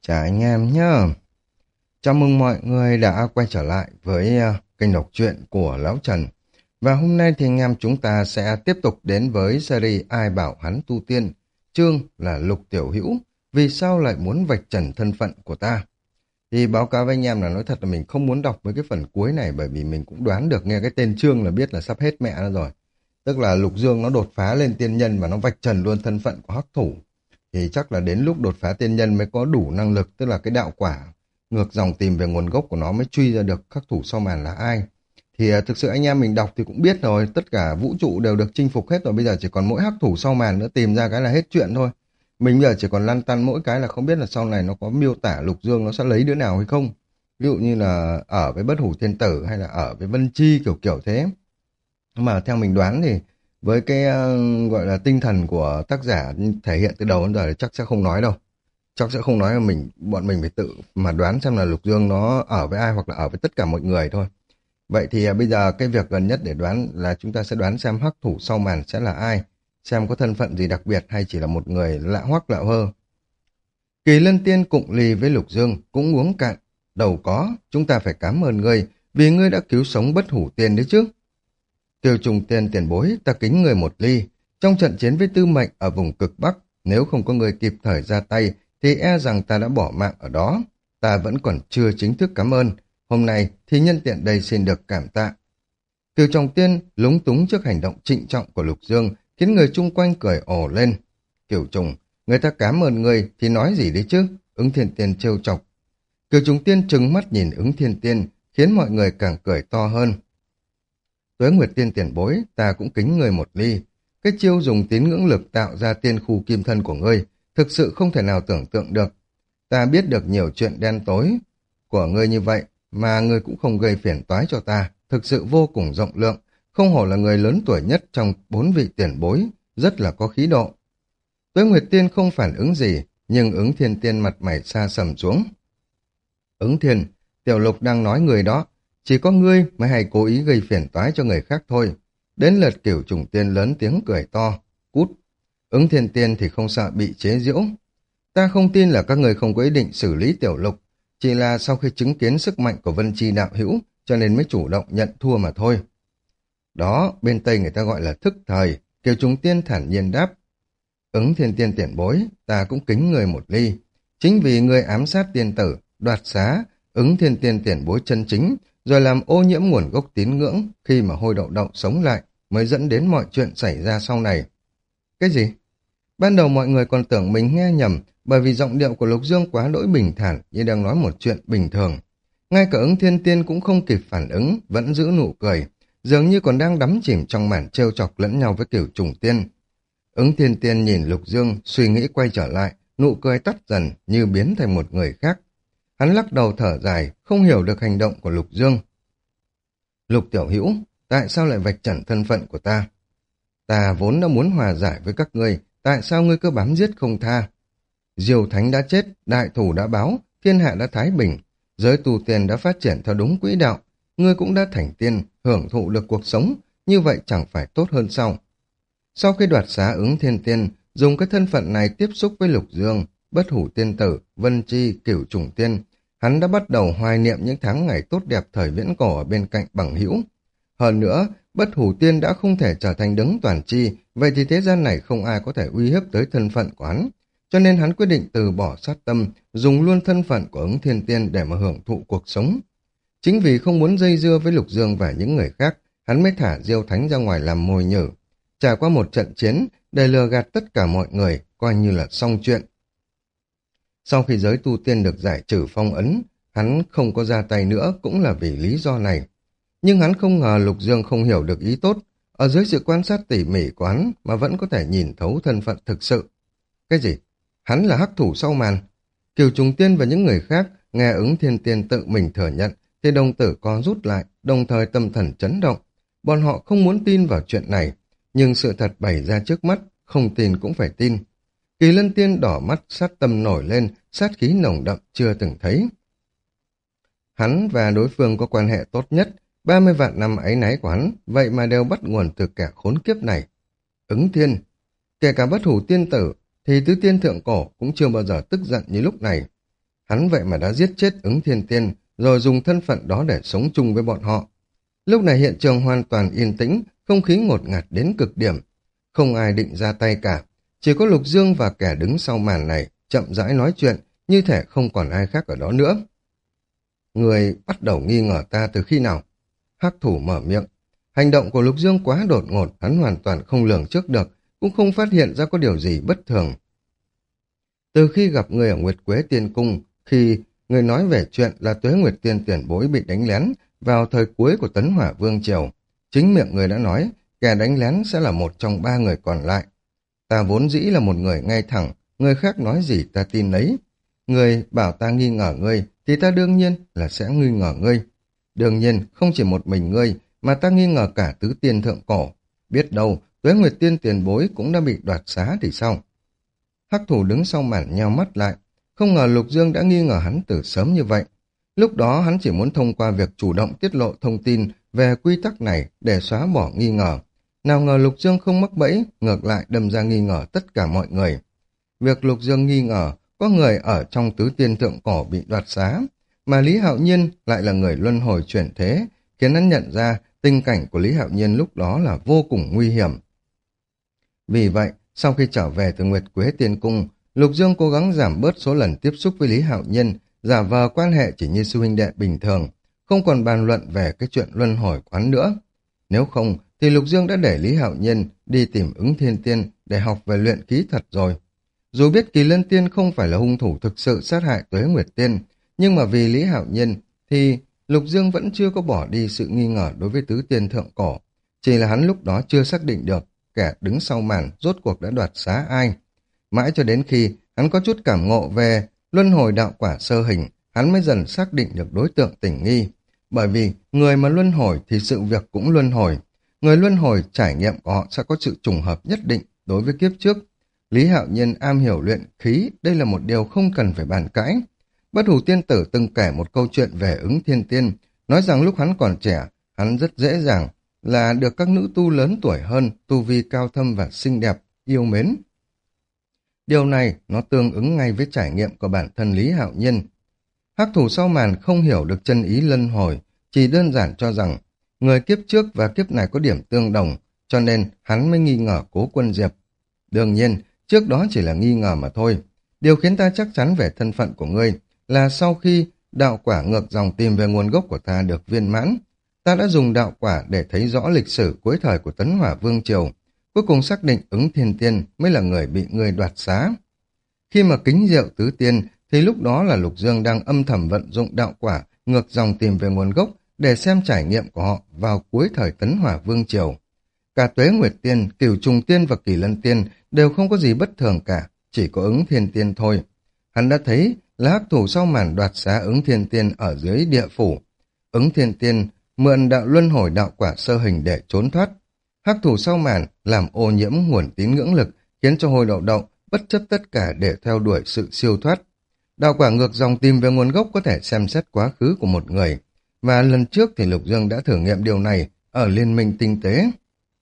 Chào anh em nhá. Chào mừng mọi người đã quay trở lại với kênh đọc truyện của Lão Trần. Và hôm nay thì anh em chúng ta sẽ tiếp tục đến với series Ai bảo hắn tu tiên. Chương là Lục Tiểu Hữu. Vì sao lại muốn vạch trần thân phận của ta? Thì báo cáo với anh em là nói thật là mình không muốn đọc với cái phần cuối này, bởi vì mình cũng đoán được nghe cái tên chương là biết là sắp hết mẹ nó rồi. Tức là Lục Dương nó đột phá lên tiên nhân và nó vạch trần luôn thân phận của hắc thủ. Thì chắc là đến lúc đột phá tiên nhân mới có đủ năng lực, tức là cái đạo quả ngược dòng tìm về nguồn gốc của nó mới truy ra được khắc thủ sau màn là ai. Thì thực sự anh em mình đọc thì cũng biết rồi, tất cả vũ trụ đều được chinh phục hết rồi, bây giờ chỉ còn mỗi hắc thủ sau màn nữa, tìm ra cái là hết chuyện thôi. Mình bây giờ chỉ còn lăn tăn mỗi cái là không biết là sau này nó có miêu tả Lục Dương nó sẽ lấy đứa nào hay không. Ví dụ như là ở với Bất Hủ Thiên Tử hay là ở với Vân Chi kiểu kiểu thế. Mà theo mình đoán thì với cái gọi là tinh thần của tác giả thể hiện từ đầu đến giờ thì chắc sẽ không nói đâu. Chắc sẽ không nói, là bọn mình phải tự mà đoán xem là Lục Dương nó ở với ai hoặc là ở với tất cả mọi người thôi. Vậy thì bây giờ cái việc gần nhất để đoán là chúng ta sẽ đoán xem hắc thủ sau màn sẽ là ai, xem có thân phận gì đặc biệt hay chỉ là một người lạ hoắc lạ hơ. Kỳ Lân Tiên cụng ly với Lục Dương cũng uống cạn. Đầu có, chúng ta phải cảm ơn ngươi vì ngươi đã cứu sống Bất Hủ Tiên đấy chứ. Tiêu Trùng Tiên tiền bối, ta kính người một ly. Trong trận chiến với Tư Mệnh ở vùng cực Bắc, nếu không có người kịp thời ra tay, thì e rằng ta đã bỏ mạng ở đó. Ta vẫn còn chưa chính thức cảm ơn. Hôm nay thì nhân tiện đây xin được cảm tạ. Tiêu Trùng Tiên lúng túng trước hành động trịnh trọng của Lục Dương, khiến người chung quanh cười ồ lên. Kiều Trùng, người ta cảm ơn người thì nói gì đấy chứ? Ứng Thiên Tiên trêu chọc. Kiều Trùng Tiên trừng mắt nhìn Ứng Thiên Tiên, khiến mọi người càng cười to hơn. Tuế Nguyệt Tiên tiền bối, ta cũng kính người một ly. Cái chiêu dùng tín ngưỡng lực tạo ra tiên khu kim thân của ngươi, thực sự không thể nào tưởng tượng được. Ta biết được nhiều chuyện đen tối của ngươi như vậy, mà ngươi cũng không gây phiền toái cho ta, thực sự vô cùng rộng lượng, không hổ là người lớn tuổi nhất trong 4 vị tiền bối, rất là có khí độ. Tuế Nguyệt Tiên không phản ứng gì, nhưng Ứng Thiên Tiên mặt mày xa sầm xuống. Ứng Thiên, Tiểu Lục đang nói người đó, chỉ có ngươi mới hay cố ý gây phiền toái cho người khác thôi. Đến lượt Cửu Trùng Tiên lớn tiếng cười to. Cút. Ứng Thiên Tiên thì không sợ bị chế giễu. Ta không tin là các người không có ý định xử lý Tiểu Lục. Chỉ là sau khi chứng kiến sức mạnh của Vân Chi đạo hữu, cho nên mới chủ động nhận thua mà thôi. Đó, bên Tây người ta gọi là thức thời. Cửu Trùng Tiên thản nhiên đáp. Ứng Thiên Tiên tiền bối, ta cũng kính người một ly. Chính vì người ám sát tiên tử, đoạt xá, Ứng Thiên Tiên tiền bối chân chính, rồi làm ô nhiễm nguồn gốc tín ngưỡng khi mà hôi đậu đậu sống lại, mới dẫn đến mọi chuyện xảy ra sau này. Cái gì? Ban đầu mọi người còn tưởng mình nghe nhầm, bởi vì giọng điệu của Lục Dương quá đỗi bình thản như đang nói một chuyện bình thường. Ngay cả Ứng Thiên Tiên cũng không kịp phản ứng, vẫn giữ nụ cười, dường như còn đang đắm chìm trong màn trêu chọc lẫn nhau với Cửu Trùng Tiên. Ứng Thiên Tiên nhìn Lục Dương, suy nghĩ quay trở lại, nụ cười tắt dần như biến thành một người khác. Hắn lắc đầu thở dài, không hiểu được hành động của Lục Dương. Lục Tiểu Hữu, tại sao lại vạch trần thân phận của ta? Ta vốn đã muốn hòa giải với các ngươi, tại sao ngươi cứ bám giết không tha? Diều Thánh đã chết, đại thủ đã báo, thiên hạ đã thái bình, giới tu tiên đã phát triển theo đúng quỹ đạo, ngươi cũng đã thành tiên, hưởng thụ được cuộc sống, như vậy chẳng phải tốt hơn sao? Sau khi đoạt xá Ứng Thiên Tiên, dùng cái thân phận này tiếp xúc với Lục Dương, Bất Hủ Tiên Tử, Vân Chi, Cửu Trùng Tiên, hắn đã bắt đầu hoài niệm những tháng ngày tốt đẹp thời viễn cổ ở bên cạnh bằng hữu. Hơn nữa, Bất Hủ Tiên đã không thể trở thành đấng toàn chi, vậy thì thế gian này không ai có thể uy hiếp tới thân phận của hắn. Cho nên hắn quyết định từ bỏ sát tâm, dùng luôn thân phận của Ứng Thiên Tiên để mà hưởng thụ cuộc sống. Chính vì không muốn dây dưa với Lục Dương và những người khác, hắn mới thả Diêu Thánh ra ngoài làm mồi nhử. Trải qua một trận chiến, để lừa gạt tất cả mọi người, coi như là xong chuyện. Sau khi giới tu tiên được giải trừ phong ấn, hắn không có ra tay nữa cũng là vì lý do này. Nhưng hắn không ngờ Lục Dương không hiểu được ý tốt, ở dưới sự quan sát tỉ mỉ của hắn mà vẫn có thể nhìn thấu thân phận thực sự. Cái gì? Hắn là hắc thủ sau màn. Kiều Trùng Tiên và những người khác nghe Ứng Thiên Tiên tự mình thừa nhận, thì đồng tử co rút lại, đồng thời tâm thần chấn động. Bọn họ không muốn tin vào chuyện này, nhưng sự thật bày ra trước mắt, không tin cũng phải tin. Kỳ Lân Tiên đỏ mắt, sát tâm nổi lên, sát khí nồng đậm chưa từng thấy. Hắn và đối phương có quan hệ tốt nhất, 30 vạn năm áy náy của hắn, vậy mà đều bắt nguồn từ kẻ khốn kiếp này. Ứng Thiên, kể cả Bất Hủ Tiên Tử, thì Tứ Tiên Thượng Cổ cũng chưa bao giờ tức giận như lúc này. Hắn vậy mà đã giết chết Ứng Thiên Tiên, rồi dùng thân phận đó để sống chung với bọn họ. Lúc này hiện trường hoàn toàn yên tĩnh, không khí ngột ngạt đến cực điểm. Không ai định ra tay cả, chỉ có Lục Dương và kẻ đứng sau màn này chậm rãi nói chuyện, như thể không còn ai khác ở đó nữa. Người bắt đầu nghi ngờ ta từ khi nào? Hắc thủ mở miệng. Hành động của Lục Dương quá đột ngột, hắn hoàn toàn không lường trước được, cũng không phát hiện ra có điều gì bất thường. Từ khi gặp người ở Nguyệt Quế Tiên Cung, khi người nói về chuyện là Tuế Nguyệt Tiên tiền bối bị đánh lén vào thời cuối của Tấn Hỏa Vương Triều, chính miệng người đã nói kẻ đánh lén sẽ là một trong 3 người còn lại. Ta vốn dĩ là một người ngay thẳng, người khác nói gì ta tin nấy. Người bảo ta nghi ngờ ngươi thì ta đương nhiên là sẽ nghi ngờ ngươi. Đương nhiên không chỉ một mình ngươi mà ta nghi ngờ cả tứ tiên thượng cổ. Biết đâu Tuế Nguyệt Tiên tiền bối cũng đã bị đoạt xá thì sao? Hắc thủ đứng sau màn nheo mắt lại, không ngờ Lục Dương đã nghi ngờ hắn từ sớm như vậy. Lúc đó hắn chỉ muốn thông qua việc chủ động tiết lộ thông tin về quy tắc này để xóa bỏ nghi ngờ. Nào ngờ Lục Dương không mắc bẫy, ngược lại đâm ra nghi ngờ tất cả mọi người. Việc Lục Dương nghi ngờ có người ở trong tứ tiên thượng cổ bị đoạt xá, mà Lý Hạo Nhiên lại là người luân hồi chuyển thế, khiến hắn nhận ra tình cảnh của Lý Hạo Nhiên lúc đó là vô cùng nguy hiểm. Vì vậy, sau khi trở về từ Nguyệt Quế Tiên Cung, Lục Dương cố gắng giảm bớt số lần tiếp xúc với Lý Hạo Nhiên, giả vờ quan hệ chỉ như sư huynh đệ bình thường, không còn bàn luận về cái chuyện luân hồi quán nữa. Nếu không, thì Lục Dương đã để Lý Hạo Nhiên đi tìm Ứng Thiên Tiên để học về luyện khí thật rồi. Dù biết Kỳ Lân Tiên không phải là hung thủ thực sự sát hại Tuế Nguyệt Tiên, nhưng mà vì Lý Hạo Nhiên thì Lục Dương vẫn chưa có bỏ đi sự nghi ngờ đối với tứ tiên thượng cổ. Chỉ là hắn lúc đó chưa xác định được kẻ đứng sau màn rốt cuộc đã đoạt xá ai. Mãi cho đến khi hắn có chút cảm ngộ về luân hồi đạo quả sơ hình, hắn mới dần xác định được đối tượng tình nghi. Bởi vì người mà luân hồi thì sự việc cũng luân hồi. Người luân hồi trải nghiệm của họ sẽ có sự trùng hợp nhất định đối với kiếp trước. Lý Hạo Nhiên am hiểu luyện khí, đây là một điều không cần phải bàn cãi. Bất Hủ Tiên Tử từng kể một câu chuyện về Ứng Thiên Tiên, nói rằng lúc hắn còn trẻ, hắn rất dễ dàng là được các nữ tu lớn tuổi hơn, tu vi cao thâm và xinh đẹp, yêu mến. Điều này nó tương ứng ngay với trải nghiệm của bản thân Lý Hạo Nhiên. Hắc thủ sau màn không hiểu được chân ý luân hồi, chỉ đơn giản cho rằng người kiếp trước và kiếp này có điểm tương đồng, cho nên hắn mới nghi ngờ Cố Quân Diệp. Đương nhiên, trước đó chỉ là nghi ngờ mà thôi. Điều khiến ta chắc chắn về thân phận của ngươi là sau khi đạo quả ngược dòng tìm về nguồn gốc của ta được viên mãn, ta đã dùng đạo quả để thấy rõ lịch sử cuối thời của Tấn Hỏa Vương Triều, cuối cùng xác định Ứng Thiên Tiên mới là người bị ngươi đoạt xá. Khi mà kính rượu tứ tiên, thì lúc đó là Lục Dương đang âm thầm vận dụng đạo quả ngược dòng tìm về nguồn gốc để xem trải nghiệm của họ vào cuối thời Tấn Hỏa Vương Triều. Cả Tuế Nguyệt Tiên, Cửu Trùng Tiên và Kỳ Lân Tiên đều không có gì bất thường cả, chỉ có Ứng Thiên Tiên thôi. Hắn đã thấy là hắc thủ sau màn đoạt xá Ứng Thiên Tiên ở dưới địa phủ. Ứng Thiên Tiên mượn đạo luân hồi đạo quả sơ hình để trốn thoát. Hắc thủ sau màn làm ô nhiễm nguồn tín ngưỡng lực, khiến cho Hồi Đậu Đậu bất chấp tất cả để theo đuổi sự siêu thoát. Đạo quả ngược dòng tìm về nguồn gốc có thể xem xét quá khứ của một người, và lần trước thì Lục Dương đã thử nghiệm điều này ở Liên minh Tinh tế.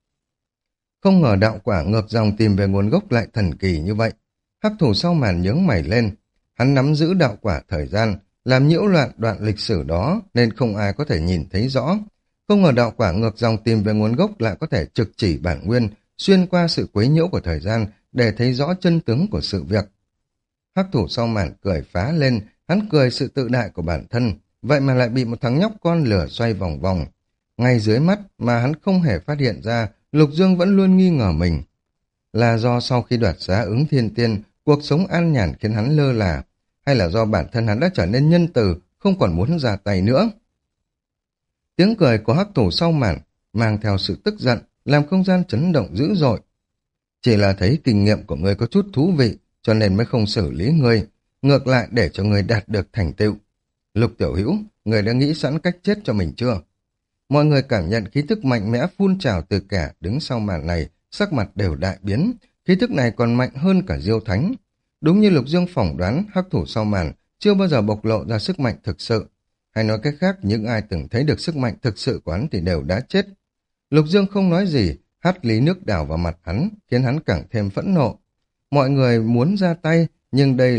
Không ngờ đạo quả ngược dòng tìm về nguồn gốc lại thần kỳ như vậy. Hắc thủ sau màn nhướng mày lên, hắn nắm giữ đạo quả thời gian, làm nhiễu loạn đoạn lịch sử đó nên không ai có thể nhìn thấy rõ. Không ngờ đạo quả ngược dòng tìm về nguồn gốc lại có thể trực chỉ bản nguyên, xuyên qua sự quấy nhiễu của thời gian để thấy rõ chân tướng của sự việc. Hắc thủ sau màn cười phá lên, hắn cười sự tự đại của bản thân, vậy mà lại bị một thằng nhóc con lửa xoay vòng vòng. Ngay dưới mắt mà hắn không hề phát hiện ra, Lục Dương vẫn luôn nghi ngờ mình. Là do sau khi đoạt xá Ứng Thiên Tiên, cuộc sống an nhàn khiến hắn lơ là, hay là do bản thân hắn đã trở nên nhân từ, không còn muốn ra tay nữa. Tiếng cười của hắc thủ sau màn mang theo sự tức giận, làm không gian chấn động dữ dội. Chỉ là thấy kinh nghiệm của ngươi có chút thú vị, cho nên mới không xử lý ngươi, ngược lại để cho ngươi đạt được thành tựu. Lục Tiểu Hữu, ngươi đã nghĩ sẵn cách chết cho mình chưa? Mọi người cảm nhận khí thức mạnh mẽ phun trào từ kẻ đứng sau màn này, sắc mặt đều đại biến, khí thức này còn mạnh hơn cả Diêu Thánh. Đúng như Lục Dương phỏng đoán, hắc thủ sau màn chưa bao giờ bộc lộ ra sức mạnh thực sự. Hay nói cách khác, những ai từng thấy được sức mạnh thực sự của hắn thì đều đã chết. Lục Dương không nói gì, hắt lý nước đảo vào mặt hắn, khiến hắn càng thêm phẫn nộ. Mọi người muốn ra tay, nhưng đây là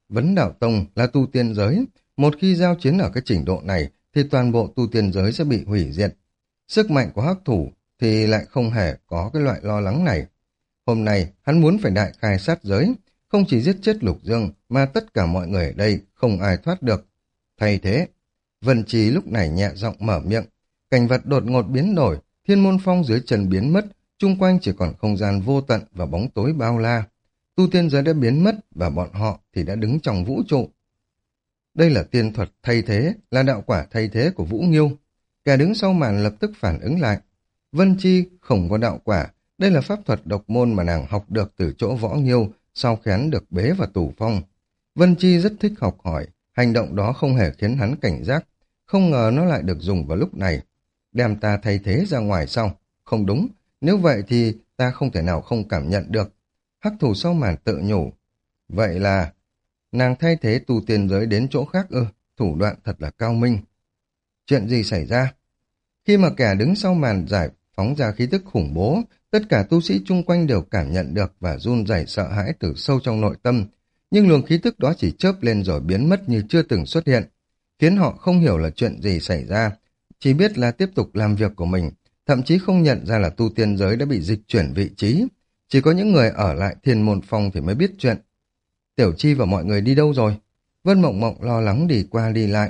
Vấn đạo tông là tu tiên giới, một khi giao chiến ở cái trình độ này thì toàn bộ tu tiên giới sẽ bị hủy diệt. Sức mạnh của hắc thủ thì lại không hề có cái loại lo lắng này. Hôm nay hắn muốn phải đại khai sát giới, không chỉ giết chết Lục Dương mà tất cả mọi người ở đây không ai thoát được. Thay thế, Vân Trì lúc này nhẹ giọng mở miệng, cảnh vật đột ngột biến đổi, thiên môn phong dưới chân biến mất, chung quanh chỉ còn không gian vô tận và bóng tối bao la. Tu tiên giới đã biến mất và bọn họ thì đã đứng trong vũ trụ. Đây là tiên thuật thay thế, là đạo quả thay thế của Vũ Nghiêu. Kẻ đứng sau màn lập tức phản ứng lại. Vân Chi không có đạo quả, đây là pháp thuật độc môn mà nàng học được từ chỗ Võ Nghiêu sau khi hắn được bế vào tù phong. Vân Chi rất thích học hỏi, hành động đó không hề khiến hắn cảnh giác, không ngờ nó lại được dùng vào lúc này. Đem ta thay thế ra ngoài sau. Không đúng, nếu vậy thì ta không thể nào không cảm nhận được. Hắc thủ sau màn tự nhủ. Vậy là nàng thay thế tu tiên giới đến chỗ khác ư, thủ đoạn thật là cao minh. Chuyện gì xảy ra? Khi mà kẻ đứng sau màn giải phóng ra khí tức khủng bố, tất cả tu sĩ chung quanh đều cảm nhận được và run rẩy sợ hãi từ sâu trong nội tâm. Nhưng luồng khí tức đó chỉ chớp lên rồi biến mất như chưa từng xuất hiện, khiến họ không hiểu là chuyện gì xảy ra, chỉ biết là tiếp tục làm việc của mình, thậm chí không nhận ra là tu tiên giới đã bị dịch chuyển vị trí. Chỉ có những người ở lại Thiên Môn Phong thì mới biết chuyện. Tiểu Chi và mọi người đi đâu rồi? Vân Mộng Mộng lo lắng đi qua đi lại.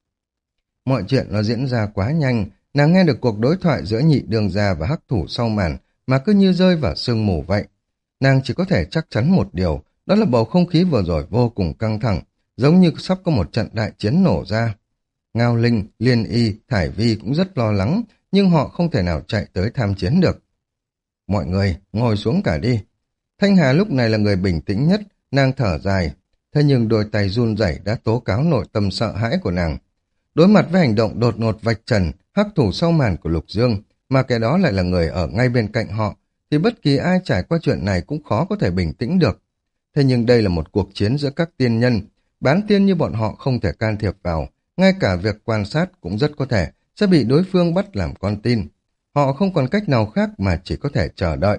Mọi chuyện nó diễn ra quá nhanh, nàng nghe được cuộc đối thoại giữa Nhị Đường Gia và hắc thủ sau màn mà cứ như rơi vào sương mù vậy. Nàng chỉ có thể chắc chắn một điều, đó là bầu không khí vừa rồi vô cùng căng thẳng, giống như sắp có một trận đại chiến nổ ra. Ngao Linh, Liên Y, Thải Vi cũng rất lo lắng, nhưng họ không thể nào chạy tới tham chiến được. Mọi người, ngồi xuống cả đi. Thanh Hà lúc này là người bình tĩnh nhất, nàng thở dài. Thế nhưng đôi tay run rẩy đã tố cáo nội tâm sợ hãi của nàng. Đối mặt với hành động đột ngột vạch trần, hắc thủ sau màn của Lục Dương, mà cái đó lại là người ở ngay bên cạnh họ, thì bất kỳ ai trải qua chuyện này cũng khó có thể bình tĩnh được. Thế nhưng đây là một cuộc chiến giữa các tiên nhân, bán tiên như bọn họ không thể can thiệp vào, ngay cả việc quan sát cũng rất có thể sẽ bị đối phương bắt làm con tin. Họ không còn cách nào khác mà chỉ có thể chờ đợi.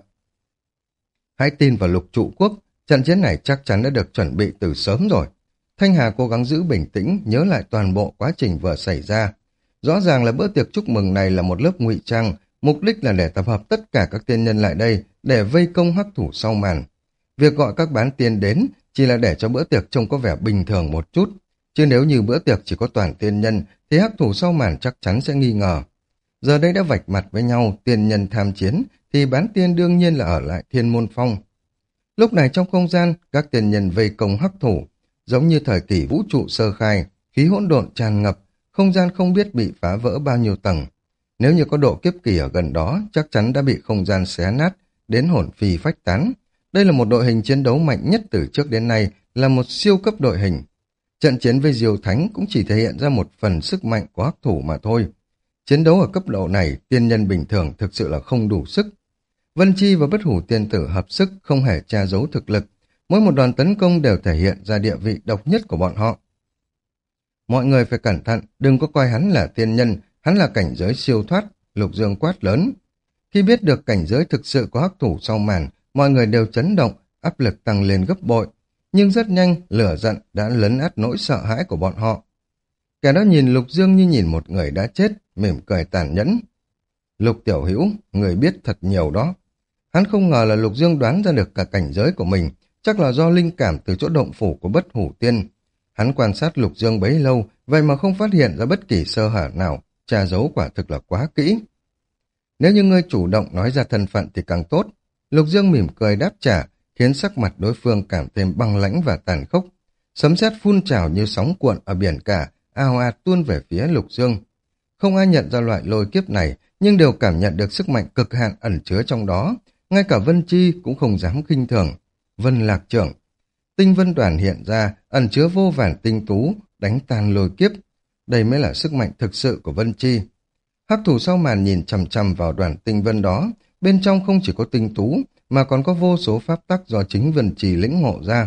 Hãy tin vào Lục Trụ Quốc, trận chiến này chắc chắn đã được chuẩn bị từ sớm rồi. Thanh Hà cố gắng giữ bình tĩnh, nhớ lại toàn bộ quá trình vừa xảy ra. Rõ ràng là bữa tiệc chúc mừng này là một lớp ngụy trang, mục đích là để tập hợp tất cả các tiên nhân lại đây để vây công hắc thủ sau màn. Việc gọi các bán tiên đến chỉ là để cho bữa tiệc trông có vẻ bình thường một chút, chứ nếu như bữa tiệc chỉ có toàn tiên nhân thì hắc thủ sau màn chắc chắn sẽ nghi ngờ. Giờ đây đã vạch mặt với nhau, tiên nhân tham chiến thì bán tiên đương nhiên là ở lại Thiên Môn Phong. Lúc này trong không gian, các tiên nhân vây công hắc thủ, giống như thời kỳ vũ trụ sơ khai, khí hỗn độn tràn ngập, không gian không biết bị phá vỡ bao nhiêu tầng. Nếu như có độ kiếp kỳ ở gần đó, chắc chắn đã bị không gian xé nát, đến hồn phi phách tán. Đây là một đội hình chiến đấu mạnh nhất từ trước đến nay, là một siêu cấp đội hình. Trận chiến với Diêu Thánh cũng chỉ thể hiện ra một phần sức mạnh của hắc thủ mà thôi. Chiến đấu ở cấp độ này, tiên nhân bình thường thực sự là không đủ sức. Vân Chi và Bất Hủ Tiên Tử hợp sức không hề che giấu thực lực. Mỗi một đòn tấn công đều thể hiện ra địa vị độc nhất của bọn họ. Mọi người phải cẩn thận, đừng có coi hắn là tiên nhân, hắn là cảnh giới siêu thoát, Lục Dương quát lớn. Khi biết được cảnh giới thực sự của hắc thủ sau màn, mọi người đều chấn động, áp lực tăng lên gấp bội. Nhưng rất nhanh, lửa giận đã lấn át nỗi sợ hãi của bọn họ. Kẻ đó nhìn Lục Dương như nhìn một người đã chết, mỉm cười tàn nhẫn. Lục tiểu hữu, người biết thật nhiều đó. Hắn không ngờ là Lục Dương đoán ra được cả cảnh giới của mình, chắc là do linh cảm từ chỗ động phủ của Bất Hủ Tiên. Hắn quan sát Lục Dương bấy lâu, vậy mà không phát hiện ra bất kỳ sơ hở nào, tra giấu quả thực là quá kỹ. Nếu như ngươi chủ động nói ra thân phận thì càng tốt. Lục Dương mỉm cười đáp trả, khiến sắc mặt đối phương cảm thêm băng lãnh và tàn khốc. Sấm sét phun trào như sóng cuộn ở biển cả, ào ạt tuôn về phía Lục Dương. Không ai nhận ra loại lôi kiếp này, nhưng đều cảm nhận được sức mạnh cực hạn ẩn chứa trong đó. Ngay cả Vân Chi cũng không dám khinh thường. Vân Lạc Trưởng, tinh vân đoàn hiện ra, ẩn chứa vô vàn tinh tú, đánh tan lôi kiếp. Đây mới là sức mạnh thực sự của Vân Chi. Hắc thủ sau màn nhìn chằm chằm vào đoàn tinh vân đó, bên trong không chỉ có tinh tú, mà còn có vô số pháp tắc do chính Vân Chi lĩnh ngộ ra.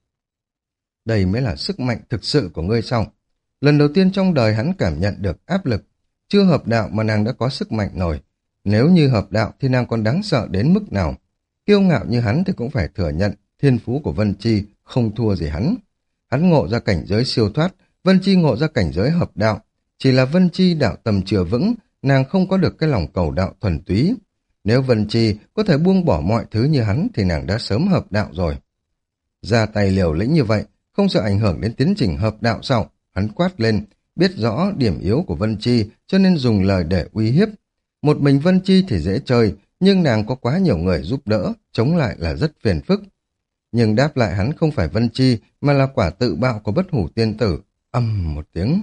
Đây mới là sức mạnh thực sự của ngươi sao? Lần đầu tiên trong đời hắn cảm nhận được áp lực. Chưa hợp đạo mà nàng đã có sức mạnh nổi. Nếu như hợp đạo thì nàng còn đáng sợ đến mức nào? Kiêu ngạo như hắn thì cũng phải thừa nhận thiên phú của Vân Chi không thua gì hắn. Hắn ngộ ra cảnh giới siêu thoát, Vân Chi ngộ ra cảnh giới hợp đạo. Chỉ là Vân Chi đạo tâm chưa vững, nàng không có được cái lòng cầu đạo thuần túy. Nếu Vân Chi có thể buông bỏ mọi thứ như hắn thì nàng đã sớm hợp đạo rồi. Ra tay liều lĩnh như vậy, không sợ ảnh hưởng đến tiến trình hợp đạo sao? Hắn quát lên, biết rõ điểm yếu của Vân Chi cho nên dùng lời để uy hiếp. Một mình Vân Chi thì dễ chơi, nhưng nàng có quá nhiều người giúp đỡ, chống lại là rất phiền phức. Nhưng đáp lại hắn không phải Vân Chi mà là quả tự bạo của Bất Hủ Tiên Tử. Âm một tiếng.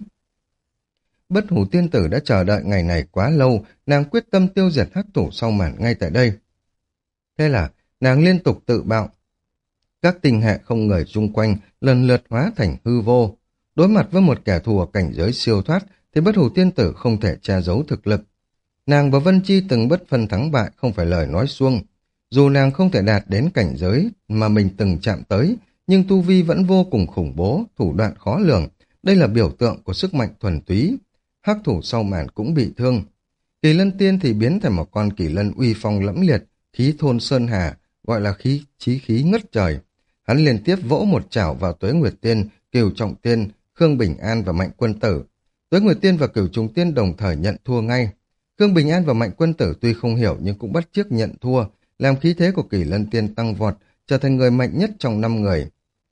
Bất Hủ Tiên Tử đã chờ đợi ngày này quá lâu, nàng quyết tâm tiêu diệt hắc thủ sau màn ngay tại đây. Thế là nàng liên tục tự bạo. Các tinh hệ không người xung quanh lần lượt hóa thành hư vô. Đối mặt với một kẻ thù ở cảnh giới siêu thoát thì Bất Hủ Tiên Tử không thể che giấu thực lực. Nàng và Vân Chi từng bất phân thắng bại không phải lời nói suông. Dù nàng không thể đạt đến cảnh giới mà mình từng chạm tới, nhưng tu vi vẫn vô cùng khủng bố, thủ đoạn khó lường. Đây là biểu tượng của sức mạnh thuần túy. Hắc thủ sau màn cũng bị thương. Kỳ Lân Tiên thì biến thành một con kỳ lân uy phong lẫm liệt, khí thôn sơn hà, gọi là chí khí ngất trời. Hắn liên tiếp vỗ một chảo vào Tuế Nguyệt Tiên, Cửu Trọng Tiên, Khương Bình An và Mạnh Quân Tử. Tuế Nguyệt Tiên và Cửu Trọng Tiên đồng thời nhận thua ngay. Khương Bình An và Mạnh Quân Tử tuy không hiểu nhưng cũng bắt chước nhận thua, làm khí thế của Kỳ Lân Tiên tăng vọt, trở thành người mạnh nhất trong 5 người.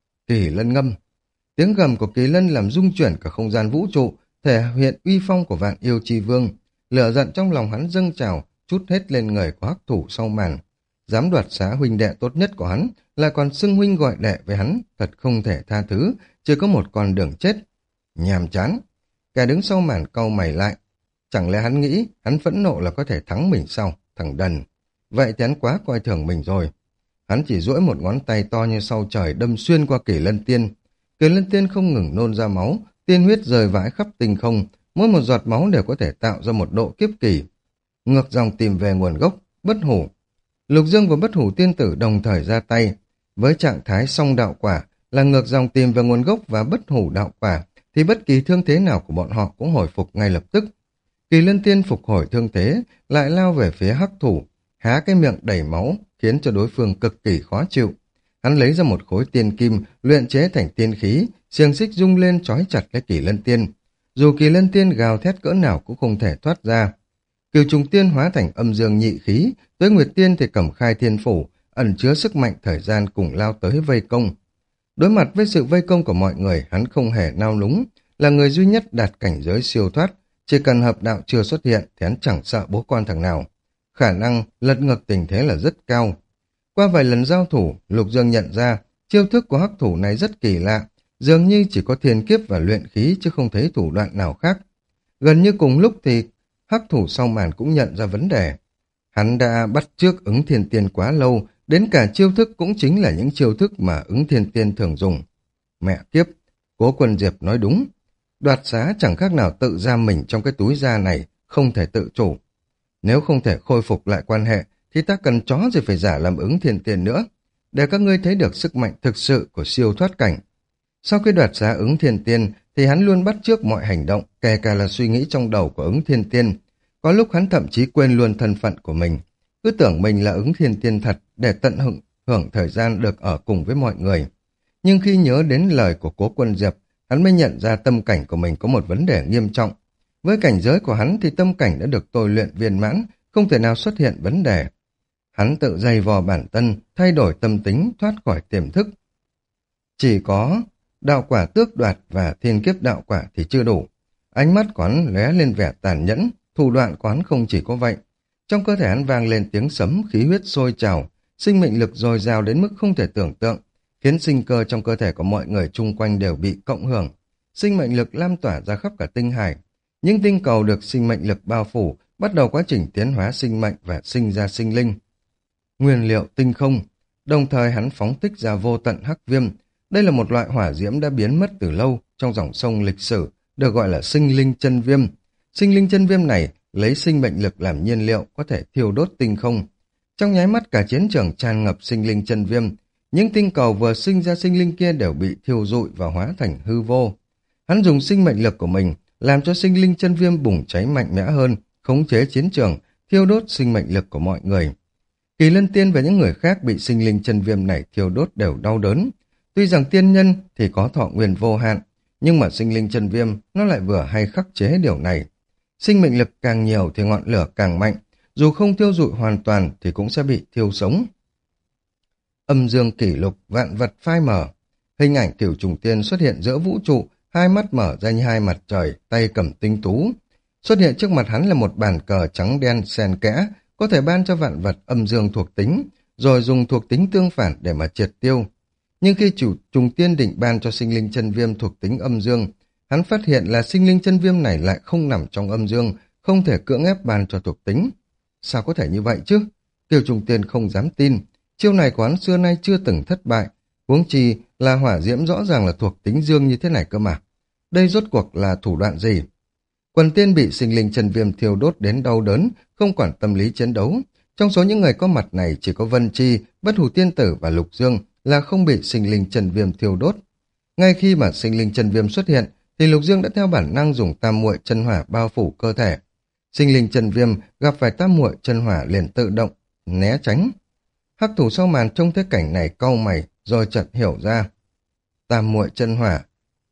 Kỳ Lân ngâm. Tiếng gầm của Kỳ Lân làm rung chuyển cả không gian vũ trụ, thể hiện uy phong của Vạn Yêu Chi Vương. Lửa giận trong lòng hắn dâng trào, trút hết lên người của hắc thủ sau màn. Dám đoạt xá huynh đệ tốt nhất của hắn, là còn xưng huynh gọi đệ với hắn, thật không thể tha thứ, chỉ có một con đường chết. Nhàm chán. Kẻ đứng sau màn cau mày lại. Chẳng lẽ hắn nghĩ hắn phẫn nộ là có thể thắng mình sao, thằng đần. Vậy thì hắn quá coi thường mình rồi. Hắn chỉ duỗi một ngón tay to như sau trời đâm xuyên qua Kỳ Lân Tiên. Kỳ Lân Tiên không ngừng nôn ra máu, tiên huyết rơi vãi khắp tinh không, mỗi một giọt máu đều có thể tạo ra một độ kiếp kỳ. Ngược dòng tìm về nguồn gốc, Bất Hủ. Lục Dương và Bất Hủ Tiên Tử đồng thời ra tay. Với trạng thái song đạo quả là ngược dòng tìm về nguồn gốc và Bất Hủ đạo quả, thì bất kỳ thương thế nào của bọn họ cũng hồi phục ngay lập tức. Kỳ Lân Tiên phục hồi thương thế, lại lao về phía hắc thủ, há cái miệng đầy máu, khiến cho đối phương cực kỳ khó chịu. Hắn lấy ra một khối tiên kim, luyện chế thành tiên khí, xiềng xích rung lên trói chặt lấy Kỳ Lân Tiên. Dù Kỳ Lân Tiên gào thét cỡ nào cũng không thể thoát ra. Cửu Trùng Tiên hóa thành âm dương nhị khí, Tuế Nguyệt Tiên thì cầm khai thiên phủ, ẩn chứa sức mạnh thời gian cùng lao tới vây công. Đối mặt với sự vây công của mọi người, hắn không hề nao núng, là người duy nhất đạt cảnh giới siêu thoát, chỉ cần hợp đạo chưa xuất hiện thì hắn chẳng sợ bố con thằng nào. Khả năng lật ngược tình thế là rất cao. Qua vài lần giao thủ, Lục Dương nhận ra chiêu thức của hắc thủ này rất kỳ lạ, dường như chỉ có thiên kiếp và luyện khí chứ không thấy thủ đoạn nào khác. Gần như cùng lúc thì hắc thủ sau màn cũng nhận ra vấn đề. Hắn đã bắt chước Ứng Thiên Tiên quá lâu, đến cả chiêu thức cũng chính là những chiêu thức mà Ứng Thiên Tiên thường dùng. Mẹ kiếp, Cố Quân Diệp nói đúng. Đoạt xá chẳng khác nào tự giam mình trong cái túi da này, không thể tự chủ. Nếu không thể khôi phục lại quan hệ, thì ta cần chó gì phải giả làm Ứng Thiên Tiên nữa, để các ngươi thấy được sức mạnh thực sự của siêu thoát cảnh. Sau khi đoạt xá Ứng Thiên Tiên, thì hắn luôn bắt chước mọi hành động, kể cả là suy nghĩ trong đầu của Ứng Thiên Tiên. Có lúc hắn thậm chí quên luôn thân phận của mình, cứ tưởng mình là Ứng Thiên Tiên thật để tận hưởng thời gian được ở cùng với mọi người. Nhưng khi nhớ đến lời của Cố Quân Diệp, hắn mới nhận ra tâm cảnh của mình có một vấn đề nghiêm trọng. Với cảnh giới của hắn thì tâm cảnh đã được tôi luyện viên mãn, không thể nào xuất hiện vấn đề. Hắn tự dày vò bản thân, thay đổi tâm tính, thoát khỏi tiềm thức. Chỉ có đạo quả tước đoạt và thiên kiếp đạo quả thì chưa đủ. Ánh mắt của hắn lóe lên vẻ tàn nhẫn, thủ đoạn của hắn không chỉ có vậy. Trong cơ thể hắn vang lên tiếng sấm, khí huyết sôi trào, sinh mệnh lực dồi dào đến mức không thể tưởng tượng, khiến sinh cơ trong cơ thể của mọi người chung quanh đều bị cộng hưởng. Sinh mệnh lực lan tỏa ra khắp cả tinh hải. Những tinh cầu được sinh mệnh lực bao phủ, bắt đầu quá trình tiến hóa sinh mệnh và sinh ra sinh linh. Nguyên liệu tinh không, đồng thời hắn phóng thích ra vô tận hắc viêm. Đây là một loại hỏa diễm đã biến mất từ lâu trong dòng sông lịch sử, được gọi là sinh linh chân viêm. Sinh linh chân viêm này lấy sinh mệnh lực làm nhiên liệu, có thể thiêu đốt tinh không. Trong nháy mắt cả chiến trường tràn ngập sinh linh chân viêm, những tinh cầu vừa sinh ra sinh linh kia đều bị thiêu rụi và hóa thành hư vô. Hắn dùng sinh mệnh lực của mình làm cho sinh linh chân viêm bùng cháy mạnh mẽ hơn, khống chế chiến trường, thiêu đốt sinh mệnh lực của mọi người. Kỳ Lân Tiên và những người khác bị sinh linh chân viêm này thiêu đốt đều đau đớn. Tuy rằng tiên nhân thì có thọ nguyên vô hạn, nhưng mà sinh linh chân viêm nó lại vừa hay khắc chế điều này. Sinh mệnh lực càng nhiều thì ngọn lửa càng mạnh, dù không thiêu rụi hoàn toàn thì cũng sẽ bị thiêu sống. Âm dương kỷ lục, vạn vật phai mở. Hình ảnh Tiểu Trùng Tiên xuất hiện giữa vũ trụ, hai mắt mở ra như hai mặt trời, tay cầm tinh tú. Xuất hiện trước mặt hắn là một bàn cờ trắng đen xen kẽ, có thể ban cho vạn vật âm dương thuộc tính, rồi dùng thuộc tính tương phản để mà triệt tiêu. Nhưng khi chủ Trùng Tiên định ban cho sinh linh chân viêm thuộc tính âm dương, hắn phát hiện là sinh linh chân viêm này lại không nằm trong âm dương, không thể cưỡng ép ban cho thuộc tính. Sao có thể như vậy chứ? Tiểu Trùng Tiên không dám tin. Chiêu này của hắn xưa nay chưa từng thất bại, huống chi là hỏa diễm rõ ràng là thuộc tính dương như thế này cơ mà. Đây rốt cuộc là thủ đoạn gì? Quần tiên bị sinh linh chân viêm thiêu đốt đến đau đớn, không quản tâm lý chiến đấu. Trong số những người có mặt này chỉ có Vân Chi, Bất Hủ Tiên Tử và Lục Dương là không bị sinh linh chân viêm thiêu đốt. Ngay khi mà sinh linh chân viêm xuất hiện, thì Lục Dương đã theo bản năng dùng tam muội chân hỏa bao phủ cơ thể. Sinh linh chân viêm gặp phải tam muội chân hỏa liền tự động né tránh. Hắc thủ sau màn trông thấy cảnh này cau mày rồi chợt hiểu ra. Tam muội chân hỏa,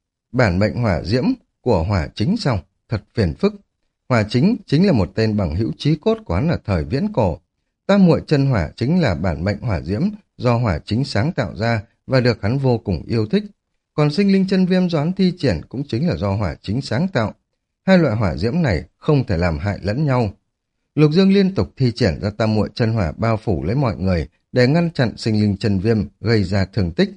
bản mệnh hỏa diễm của hỏa chính xong, thật phiền phức. Hỏa chính chính là một tên bằng hữu chí cốt của hắn ở thời viễn cổ. Tam muội chân hỏa chính là bản mệnh hỏa diễm do hỏa chính sáng tạo ra và được hắn vô cùng yêu thích. Còn sinh linh chân viêm do hắn thi triển cũng chính là do hỏa chính sáng tạo. Hai loại hỏa diễm này không thể làm hại lẫn nhau. Lục Dương liên tục thi triển ra tam muội chân hỏa bao phủ lấy mọi người để ngăn chặn sinh linh chân viêm gây ra thương tích.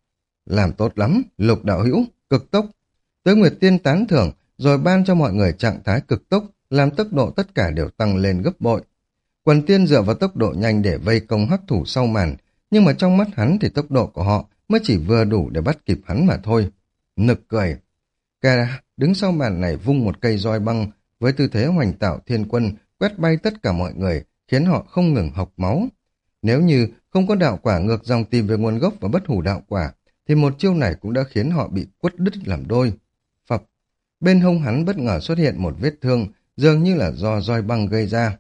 Làm tốt lắm, Lục đạo hữu, cực tốc. Tới Nguyệt Tiên tán thưởng rồi ban cho mọi người trạng thái cực tốc, làm tốc độ tất cả đều tăng lên gấp bội. Quần tiên dựa vào tốc độ nhanh để vây công hắc thủ sau màn, nhưng mà trong mắt hắn thì tốc độ của họ mới chỉ vừa đủ để bắt kịp hắn mà thôi. Nực cười. Kà đứng sau màn này vung một cây roi băng với tư thế hoành tạo thiên quân, quét bay tất cả mọi người, khiến họ không ngừng học máu. Nếu như không có đạo quả ngược dòng tìm về nguồn gốc và bất hủ đạo quả, thì một chiêu này cũng đã khiến họ bị quất đứt làm đôi. Phập, bên hông hắn bất ngờ xuất hiện một vết thương, dường như là do roi băng gây ra.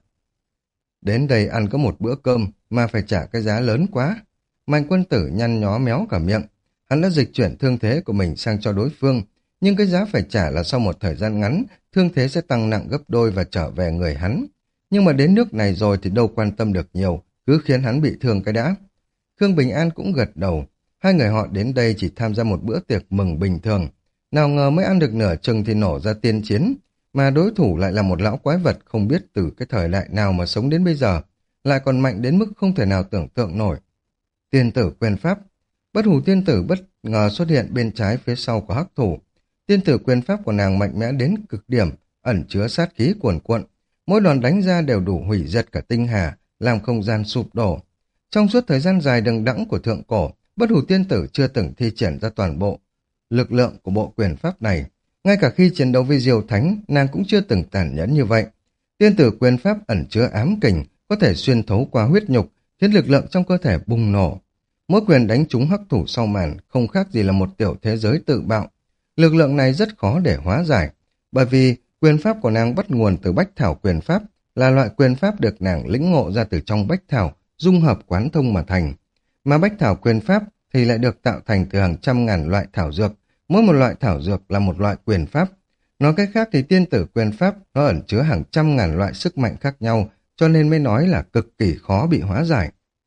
Đến đây ăn có một bữa cơm mà phải trả cái giá lớn quá. Mạnh Quân Tử nhăn nhó méo cả miệng. Hắn đã dịch chuyển thương thế của mình sang cho đối phương, nhưng cái giá phải trả là sau một thời gian ngắn, thương thế sẽ tăng nặng gấp đôi và trở về người hắn. Nhưng mà đến nước này rồi thì đâu quan tâm được nhiều, cứ khiến hắn bị thương cái đã. Khương Bình An cũng gật đầu. Hai người họ đến đây chỉ tham gia một bữa tiệc mừng bình thường. Nào ngờ mới ăn được nửa chừng thì nổ ra tiên chiến, mà đối thủ lại là một lão quái vật không biết từ cái thời đại nào mà sống đến bây giờ, lại còn mạnh đến mức không thể nào tưởng tượng nổi. Tiên tử quyền pháp. Bất Hủ Tiên Tử bất ngờ xuất hiện bên trái phía sau của hắc thủ. Tiên tử quyền pháp của nàng mạnh mẽ đến cực điểm, ẩn chứa sát khí cuồn cuộn. Mỗi đòn đánh ra đều đủ hủy diệt cả tinh hà, làm không gian sụp đổ. Trong suốt thời gian dài đằng đẵng của thượng cổ, Bất Hủ Tiên Tử chưa từng thi triển ra toàn bộ lực lượng của bộ quyền pháp này. Ngay cả khi chiến đấu với Diêu Thánh, nàng cũng chưa từng tàn nhẫn như vậy. Tiên tử quyền pháp ẩn chứa ám kình, có thể xuyên thấu qua huyết nhục, khiến lực lượng trong cơ thể bùng nổ. Mỗi quyền đánh trúng hắc thủ sau màn không khác gì là một tiểu thế giới tự bạo. Lực lượng này rất khó để hóa giải, bởi vì quyền pháp của nàng bắt nguồn từ Bách Thảo quyền pháp, là loại quyền pháp được nàng lĩnh ngộ ra từ trong Bách Thảo, dung hợp quán thông mà thành. Mà Bách Thảo quyền pháp thì lại được tạo thành từ hàng trăm ngàn loại thảo dược, mỗi một loại thảo dược là một loại quyền pháp. Nói cách khác thì tiên tử quyền pháp nó ẩn chứa hàng trăm ngàn loại sức mạnh khác nhau, cho nên mới nói là cực kỳ khó bị hóa giải.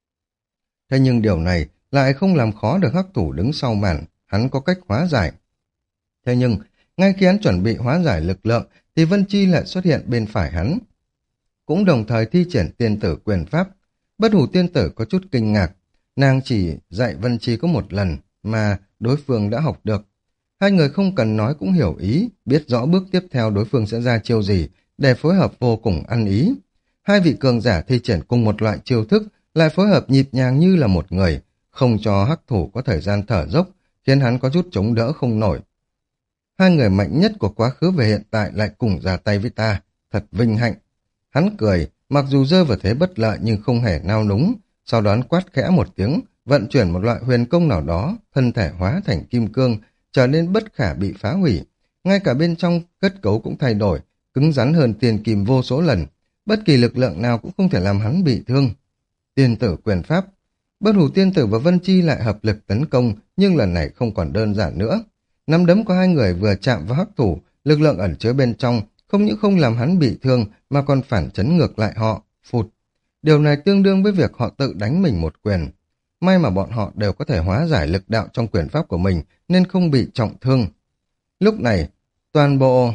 Thế nhưng điều này lại không làm khó được hắc thủ đứng sau màn, hắn có cách hóa giải. Thế nhưng, ngay khi hắn chuẩn bị hóa giải lực lượng, thì Vân Chi lại xuất hiện bên phải hắn. Cũng đồng thời thi triển tiên tử quyền pháp. Bất Hủ Tiên Tử có chút kinh ngạc, nàng chỉ dạy Vân Chi có một lần, mà đối phương đã học được. Hai người không cần nói cũng hiểu ý, biết rõ bước tiếp theo đối phương sẽ ra chiêu gì, để phối hợp vô cùng ăn ý. Hai vị cường giả thi triển cùng một loại chiêu thức, lại phối hợp nhịp nhàng như là một người, không cho hắc thủ có thời gian thở dốc, khiến hắn có chút chống đỡ không nổi. Hai người mạnh nhất của quá khứ và hiện tại lại cùng ra tay với ta, thật vinh hạnh. Hắn cười, mặc dù rơi vào thế bất lợi nhưng không hề nao núng, sau đó hắn quát khẽ một tiếng, vận chuyển một loại huyền công nào đó, thân thể hóa thành kim cương, trở nên bất khả bị phá hủy. Ngay cả bên trong kết cấu cũng thay đổi, cứng rắn hơn tiền kim vô số lần. Bất kỳ lực lượng nào cũng không thể làm hắn bị thương. Tiên tử quyền pháp. Bất Hủ Tiên Tử và Vân Chi lại hợp lực tấn công, nhưng lần này không còn đơn giản nữa. Nắm đấm của hai người vừa chạm vào hắc thủ, lực lượng ẩn chứa bên trong không những không làm hắn bị thương mà còn phản chấn ngược lại họ, phụt. Điều này tương đương với việc họ tự đánh mình một quyền. May mà bọn họ đều có thể hóa giải lực đạo trong quyền pháp của mình nên không bị trọng thương. Lúc này, toàn bộ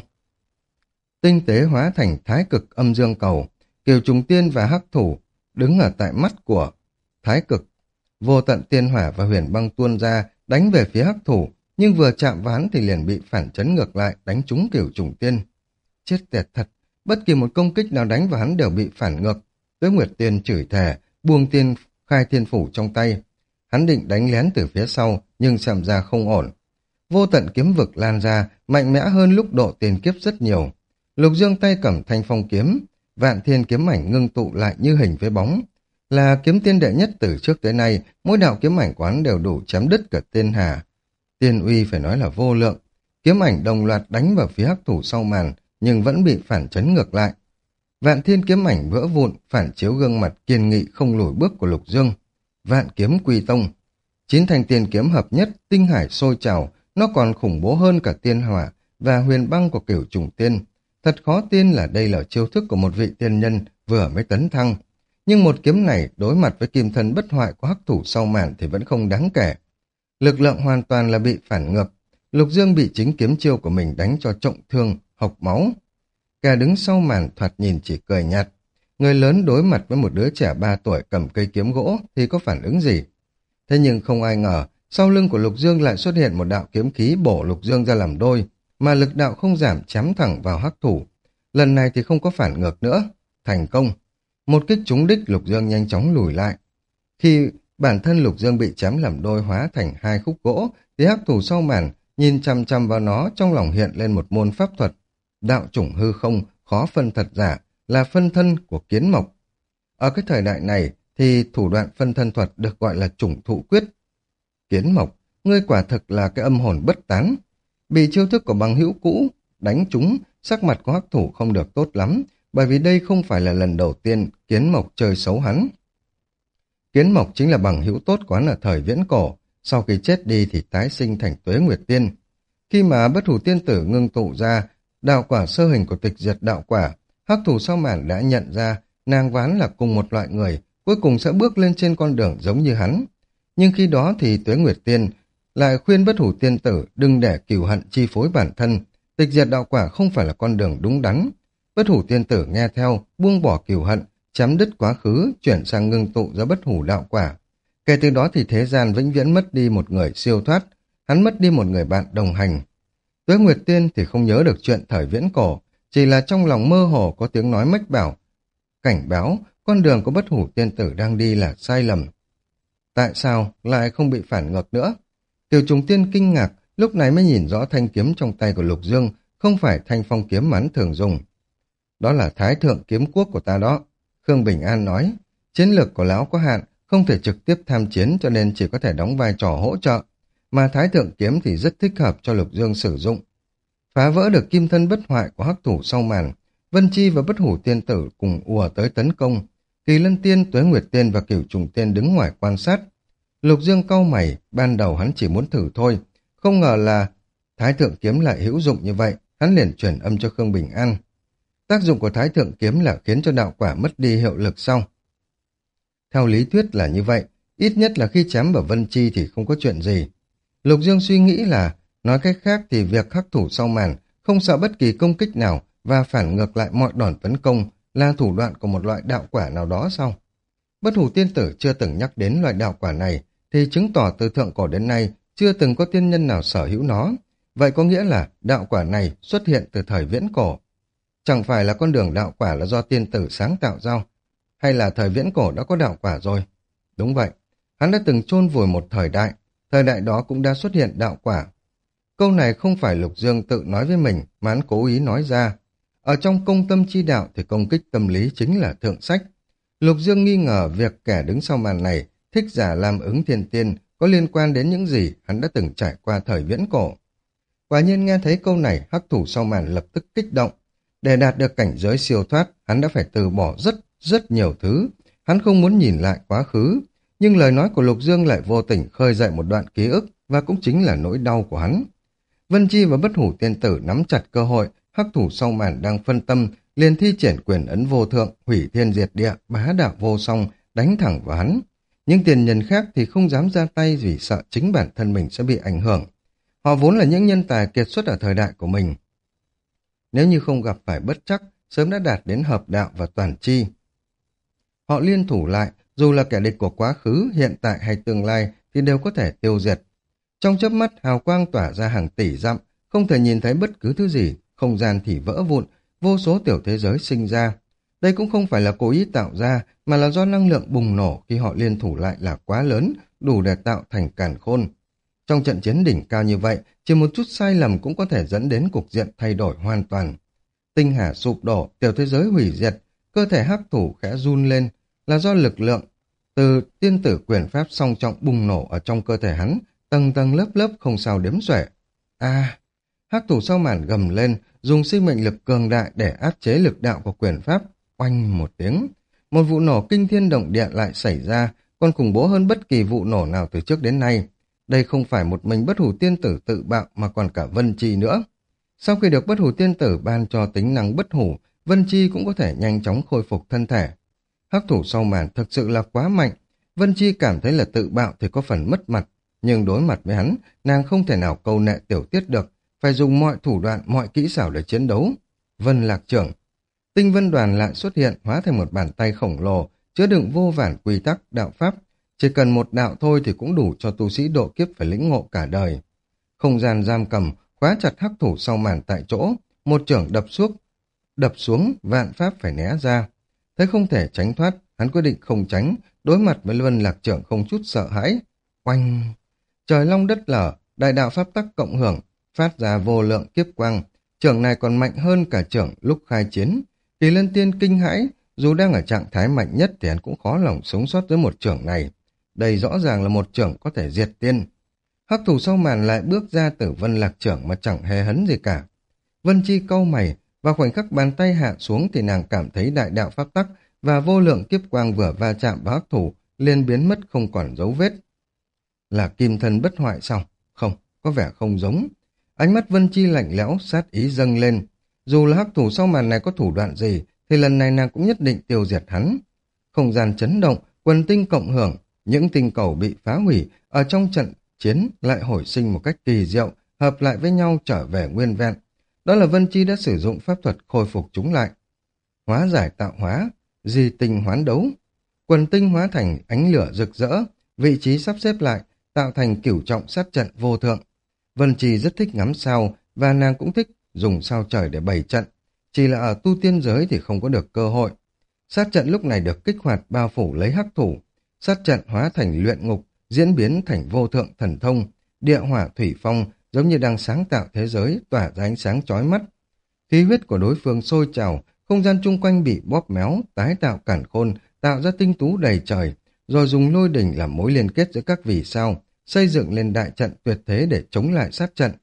tinh tế hóa thành thái cực âm dương cầu, Kiều Trùng Tiên và hắc thủ đứng ở tại mắt của thái cực. Vô tận tiên hỏa và huyền băng tuôn ra đánh về phía hắc thủ, nhưng vừa chạm vào hắn thì liền bị phản chấn ngược lại đánh trúng Kiều Trùng Tiên. Chết tiệt thật, bất kỳ một công kích nào đánh vào hắn đều bị phản ngược. Tuế Nguyệt Tiên chửi thề, buông khai thiên phủ trong tay. Hắn định đánh lén từ phía sau, nhưng xem ra không ổn. Vô tận kiếm vực lan ra, mạnh mẽ hơn lúc độ tiền kiếp rất nhiều. Lục Dương tay cầm thanh phong kiếm, vạn thiên kiếm ảnh ngưng tụ lại như hình với bóng. Là kiếm tiên đệ nhất từ trước tới nay, mỗi đạo kiếm ảnh của hắn đều đủ chém đứt cả tiên hà. Tiên uy phải nói là vô lượng. Kiếm ảnh đồng loạt đánh vào phía hắc thủ sau màn, nhưng vẫn bị phản chấn ngược lại. Vạn thiên kiếm ảnh vỡ vụn, phản chiếu gương mặt kiên nghị không lùi bước của Lục Dương. Vạn kiếm quy tông. 9 thanh tiên kiếm hợp nhất, tinh hải sôi trào, nó còn khủng bố hơn cả tiên hỏa và huyền băng của Cửu Trùng Tiên. Thật khó tin là đây là chiêu thức của một vị tiên nhân vừa mới tấn thăng. Nhưng một kiếm này đối mặt với kim thân bất hoại của hắc thủ sau màn thì vẫn không đáng kể. Lực lượng hoàn toàn là bị phản ngược. Lục Dương bị chính kiếm chiêu của mình đánh cho trọng thương, hộc máu. Kẻ đứng sau màn thoạt nhìn chỉ cười nhạt. Người lớn đối mặt với một đứa trẻ 3 tuổi cầm cây kiếm gỗ thì có phản ứng gì? Thế nhưng không ai ngờ, sau lưng của Lục Dương lại xuất hiện một đạo kiếm khí bổ Lục Dương ra làm đôi, mà lực đạo không giảm chém thẳng vào hắc thủ. Lần này thì không có phản ngược nữa. Thành công. Một kích trúng đích, Lục Dương nhanh chóng lùi lại. Khi bản thân Lục Dương bị chém làm đôi hóa thành 2 khúc gỗ, thì hắc thủ sau màn nhìn chằm chằm vào nó, trong lòng hiện lên một môn pháp thuật. Đạo chủng hư không, khó phân thật giả, là phân thân của kiến mộc. Ở cái thời đại này thì thủ đoạn phân thân thuật được gọi là chủng thụ quyết. Kiến mộc, ngươi quả thực là cái âm hồn bất tán. Bị chiêu thức của bằng hữu cũ đánh trúng, sắc mặt của hắc thủ không được tốt lắm, bởi vì đây không phải là lần đầu tiên kiến mộc chơi xấu hắn. Kiến mộc chính là bằng hữu tốt của hắn ở thời viễn cổ, sau khi chết đi thì tái sinh thành Tuế Nguyệt Tiên. Khi mà Bất Hủ Tiên Tử ngưng tụ ra đạo quả sơ hình của tịch diệt đạo quả, hắc thủ sau màn đã nhận ra nàng ván là cùng một loại người, cuối cùng sẽ bước lên trên con đường giống như hắn. Nhưng khi đó thì Tuế Nguyệt Tiên lại khuyên Bất Hủ Tiên Tử đừng để cừu hận chi phối bản thân, tịch diệt đạo quả không phải là con đường đúng đắn. Bất Hủ Tiên Tử nghe theo, buông bỏ cừu hận, chấm dứt quá khứ, chuyển sang ngưng tụ ra bất hủ đạo quả. Kể từ đó thì thế gian vĩnh viễn mất đi một người siêu thoát, hắn mất đi một người bạn đồng hành. Tuế Nguyệt Tiên thì không nhớ được chuyện thời viễn cổ, chỉ là trong lòng mơ hồ có tiếng nói mách bảo, cảnh báo con đường của Bất Hủ Tiên Tử đang đi là sai lầm. Tại sao lại không bị phản ngược nữa? Tiểu Trùng Tiên kinh ngạc, lúc này mới nhìn rõ thanh kiếm trong tay của Lục Dương, không phải thanh phong kiếm mà hắn thường dùng. Đó là Thái Thượng Kiếm Quốc của ta đó. Khương Bình An nói, chiến lược của lão có hạn, không thể trực tiếp tham chiến cho nên chỉ có thể đóng vai trò hỗ trợ, mà Thái Thượng Kiếm thì rất thích hợp cho Lục Dương sử dụng. Phá vỡ được kim thân bất hoại của hắc thủ sau màn, Vân Chi và Bất Hủ Tiên Tử cùng ùa tới tấn công. Kỳ Lân Tiên, Tuế Nguyệt Tiên và Cửu Trùng Tiên đứng ngoài quan sát. Lục Dương cau mày, ban đầu hắn chỉ muốn thử thôi, không ngờ là Thái Thượng Kiếm lại hữu dụng như vậy, hắn liền truyền âm cho Khương Bình An. Tác dụng của Thái Thượng Kiếm là khiến cho đạo quả mất đi hiệu lực sau. Theo lý thuyết là như vậy, ít nhất là khi chém vào Vân Chi thì không có chuyện gì. Lục Dương suy nghĩ là, nói cách khác thì việc hắc thủ sau màn không sợ bất kỳ công kích nào và phản ngược lại mọi đòn tấn công là thủ đoạn của một loại đạo quả nào đó sao? Bất Hủ Tiên Tử chưa từng nhắc đến loại đạo quả này thì chứng tỏ từ thượng cổ đến nay chưa từng có tiên nhân nào sở hữu nó. Vậy có nghĩa là đạo quả này xuất hiện từ thời viễn cổ. Chẳng phải là con đường đạo quả là do tiên tử sáng tạo ra, hay là thời viễn cổ đã có đạo quả rồi? Đúng vậy, hắn đã từng chôn vùi một thời đại đó cũng đã xuất hiện đạo quả. Câu này không phải Lục Dương tự nói với mình mà hắn cố ý nói ra. Ở trong công tâm chi đạo thì công kích tâm lý chính là thượng sách. Lục Dương nghi ngờ việc kẻ đứng sau màn này thích giả làm ứng thiên tiên có liên quan đến những gì hắn đã từng trải qua thời viễn cổ. Quả nhiên nghe thấy câu này, hắc thủ sau màn lập tức kích động. Để đạt được cảnh giới siêu thoát, hắn đã phải từ bỏ rất nhiều thứ. Hắn không muốn nhìn lại quá khứ. Nhưng lời nói của Lục Dương lại vô tình khơi dậy một đoạn ký ức và cũng chính là nỗi đau của hắn. Vân Chi và Bất Hủ Tiên Tử nắm chặt cơ hội, hắc thủ sau màn đang phân tâm, liền thi triển quyền ấn vô thượng, hủy thiên diệt địa, bá đạo vô song, đánh thẳng vào hắn. Những tiền nhân khác thì không dám ra tay vì sợ chính bản thân mình sẽ bị ảnh hưởng. Họ vốn là những nhân tài kiệt xuất ở thời đại của mình. Nếu như không gặp phải bất trắc, sớm đã đạt đến hợp đạo và toàn chi. Họ liên thủ lại, dù là kẻ địch của quá khứ, hiện tại hay tương lai thì đều có thể tiêu diệt. Trong chớp mắt hào quang tỏa ra hàng tỷ dặm, không thể nhìn thấy bất cứ thứ gì, không gian thì vỡ vụn, vô số tiểu thế giới sinh ra. Đây cũng không phải là cố ý tạo ra, mà là do năng lượng bùng nổ khi họ liên thủ lại là quá lớn, đủ để tạo thành càn khôn. Trong trận chiến đỉnh cao như vậy, chỉ một chút sai lầm cũng có thể dẫn đến cục diện thay đổi hoàn toàn. Tinh hà sụp đổ, tiểu thế giới hủy diệt, cơ thể hắc thủ khẽ run lên, là do lực lượng từ tiên tử quyền pháp song trọng bùng nổ ở trong cơ thể hắn, tầng tầng lớp lớp không sao đếm xuể. Hắc thủ sau màn gầm lên, dùng sinh mệnh lực cường đại để áp chế lực đạo của quyền pháp. Oanh một tiếng, một vụ nổ kinh thiên động địa lại xảy ra, còn khủng bố hơn bất kỳ vụ nổ nào từ trước đến nay. Đây không phải một mình Bất Hủ Tiên Tử tự bạo mà còn cả Vân Chi nữa. Sau khi được Bất Hủ Tiên Tử ban cho tính năng bất hủ, Vân Chi cũng có thể nhanh chóng khôi phục thân thể. Hắc thủ sau màn thực sự là quá mạnh. Vân Chi cảm thấy là tự bạo thì có phần mất mặt, nhưng đối mặt với hắn, nàng không thể nào câu nệ tiểu tiết được, phải dùng mọi thủ đoạn, mọi kỹ xảo để chiến đấu. Vân Lạc Trưởng, Tinh Vân Đoàn lại xuất hiện, hóa thành một bàn tay khổng lồ, chứa đựng vô vàn quy tắc, đạo pháp. Chỉ cần một đạo thôi thì cũng đủ cho tu sĩ độ kiếp phải lĩnh ngộ cả đời. Không gian giam cầm, khóa chặt hắc thủ sau màn tại chỗ, một chưởng đập xuống, vạn pháp phải né ra. Thấy không thể tránh thoát, hắn quyết định không tránh, đối mặt với Vân Lạc Trưởng không chút sợ hãi. Oanh! Trời long đất lở, đại đạo pháp tắc cộng hưởng, phát ra vô lượng kiếp quang. Chưởng này còn mạnh hơn cả chưởng lúc khai chiến. Kỳ Lân Tiên kinh hãi, dù đang ở trạng thái mạnh nhất thì hắn cũng khó lòng sống sót với một chưởng này. Đây rõ ràng là một chưởng có thể diệt tiên. Hắc thủ sau màn lại bước ra từ Vân Lạc Trưởng mà chẳng hề hấn gì cả. Vân Chi cau mày, và khoảnh khắc bàn tay hạ xuống thì nàng cảm thấy đại đạo pháp tắc và vô lượng kiếp quang vừa va chạm vào hắc thủ liền biến mất không còn dấu vết. Là kim thân bất hoại sao? Không, có vẻ không giống. Ánh mắt Vân Chi lạnh lẽo, sát ý dâng lên. Dù là hắc thủ sau màn này có thủ đoạn gì, thì lần này nàng cũng nhất định tiêu diệt hắn. Không gian chấn động, quần tinh cộng hưởng, những tinh cầu bị phá hủy ở trong trận chiến lại hồi sinh một cách kỳ diệu, hợp lại với nhau trở về nguyên vẹn. Đó là Vân Chi đã sử dụng pháp thuật khôi phục chúng lại. Hóa giải tạo hóa, di tinh hoán đấu. Quần tinh hóa thành ánh lửa rực rỡ, vị trí sắp xếp lại, tạo thành cửu trọng sát trận vô thượng. Vân Chi rất thích ngắm sao, và nàng cũng thích dùng sao trời để bày trận. Chỉ là ở tu tiên giới thì không có được cơ hội. Sát trận lúc này được kích hoạt bao phủ lấy hắc thủ. Sát trận hóa thành luyện ngục, diễn biến thành vô thượng thần thông, địa hỏa thủy phong, giống như đang sáng tạo thế giới, tỏa ra ánh sáng chói mắt. Khí huyết của đối phương sôi trào, không gian chung quanh bị bóp méo, tái tạo càn khôn, tạo ra tinh tú đầy trời, rồi dùng lôi đỉnh làm mối liên kết giữa các vì sao, xây dựng lên đại trận tuyệt thế để chống lại sát trận.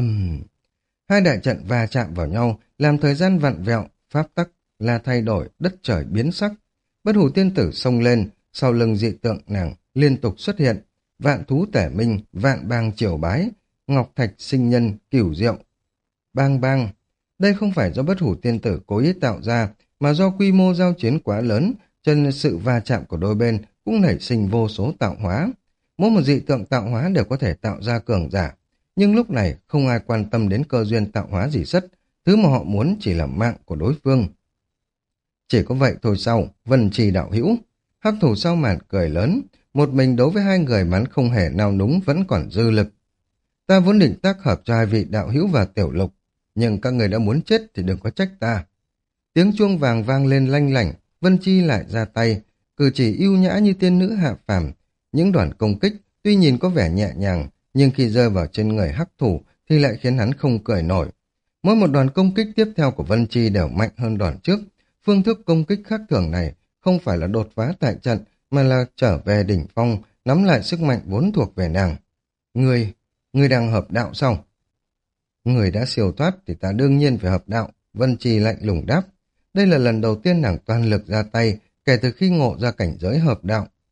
Hai đại trận va chạm vào nhau, làm thời gian vặn vẹo, pháp tắc là thay đổi, đất trời biến sắc. Bất Hủ Tiên Tử xông lên, sau lưng dị tượng nàng liên tục xuất hiện, vạn thú tể minh, vạn bang triều bái, ngọc thạch sinh nhân, cửu diệu. Bang bang, đây không phải do Bất Hủ Tiên Tử cố ý tạo ra, mà do quy mô giao chiến quá lớn, cho nên sự va chạm của đôi bên cũng nảy sinh vô số tạo hóa. Mỗi một dị tượng tạo hóa đều có thể tạo ra cường giả, nhưng lúc này không ai quan tâm đến cơ duyên tạo hóa gì rất, thứ mà họ muốn chỉ là mạng của đối phương. Chỉ có vậy thôi sao, Vân Chi đạo hữu. Hắc thủ sau màn cười lớn, một mình đối với hai người mà hắn không hề nao núng vẫn còn dư lực. Ta vốn định tác hợp cho hai vị đạo hữu và Tiểu Lục, nhưng các người đã muốn chết thì đừng có trách ta. Tiếng chuông vàng vang lên lanh lảnh, Vân Chi lại ra tay, cử chỉ ưu nhã như tiên nữ hạ phàm. Những đoàn công kích tuy nhìn có vẻ nhẹ nhàng, nhưng khi rơi vào trên người hắc thủ thì lại khiến hắn không cười nổi. Mỗi một đoàn công kích tiếp theo của Vân Chi đều mạnh hơn đoàn trước. Phương thức công kích khác thường này không phải là đột phá tại trận, mà là trở về đỉnh phong, nắm lại sức mạnh vốn thuộc về nàng. Ngươi đang hợp đạo sao? Người đã siêu thoát thì ta đương nhiên phải hợp đạo, Vân Chi lạnh lùng đáp. Đây là lần đầu tiên nàng toàn lực ra tay, kể từ khi ngộ ra cảnh giới hợp đạo.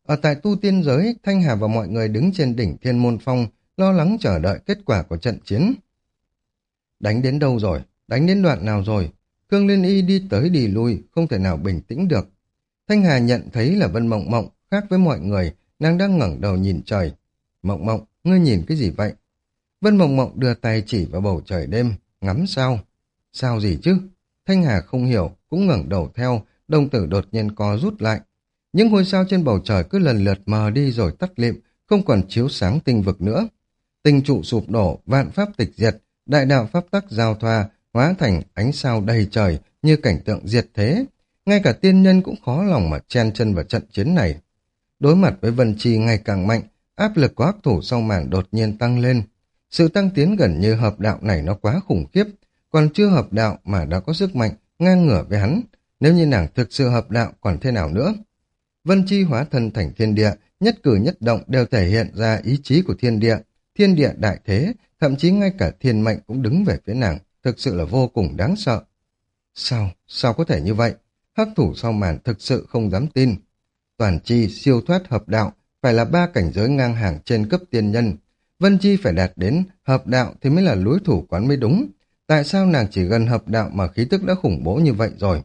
Ở tại tu tiên giới, Thanh Hà và mọi người đứng trên đỉnh Thiên Môn Phong, lo lắng chờ đợi kết quả của trận chiến. Đánh đến đâu rồi? Đánh đến đoạn nào rồi? Khương Liên Y đi tới đi lui, không thể nào bình tĩnh được. Thanh Hà nhận thấy là Vân Mộng Mộng khác với mọi người, nàng đang ngẩng đầu nhìn trời. Mộng Mộng, ngươi nhìn cái gì vậy? Vân Mộng Mộng đưa tay chỉ vào bầu trời đêm, ngắm sao. Sao gì chứ? Thanh Hà không hiểu, cũng ngẩng đầu theo, đồng tử đột nhiên co rút lại. Những ngôi sao trên bầu trời cứ lần lượt mờ đi rồi tắt lịm, không còn chiếu sáng tinh vực nữa. Tinh trụ sụp đổ, vạn pháp tịch diệt, đại đạo pháp tắc giao thoa, hóa thành ánh sao đầy trời như cảnh tượng diệt thế. Ngay cả tiên nhân cũng khó lòng mà chen chân vào trận chiến này. Đối mặt với Vân Chi ngày càng mạnh, áp lực của hắc thủ sau màn đột nhiên tăng lên. Sự tăng tiến gần như hợp đạo này nó quá khủng khiếp, còn chưa hợp đạo mà đã có sức mạnh ngang ngửa với hắn. Nếu như nàng thực sự hợp đạo còn thế nào nữa? Vân Chi hóa thân thành thiên địa, nhất cử nhất động đều thể hiện ra ý chí của thiên địa đại thế, thậm chí ngay cả thiên mệnh cũng đứng về phía nàng, thực sự là vô cùng đáng sợ. Sao có thể như vậy? Hắc thủ sau màn thực sự không dám tin. Toàn chi siêu thoát hợp đạo, phải là 3 cảnh giới ngang hàng trên cấp tiên nhân. Vân Chi phải đạt đến hợp đạo thì mới là đối thủ quán mới đúng. Tại sao nàng chỉ gần hợp đạo mà khí tức đã khủng bố như vậy rồi?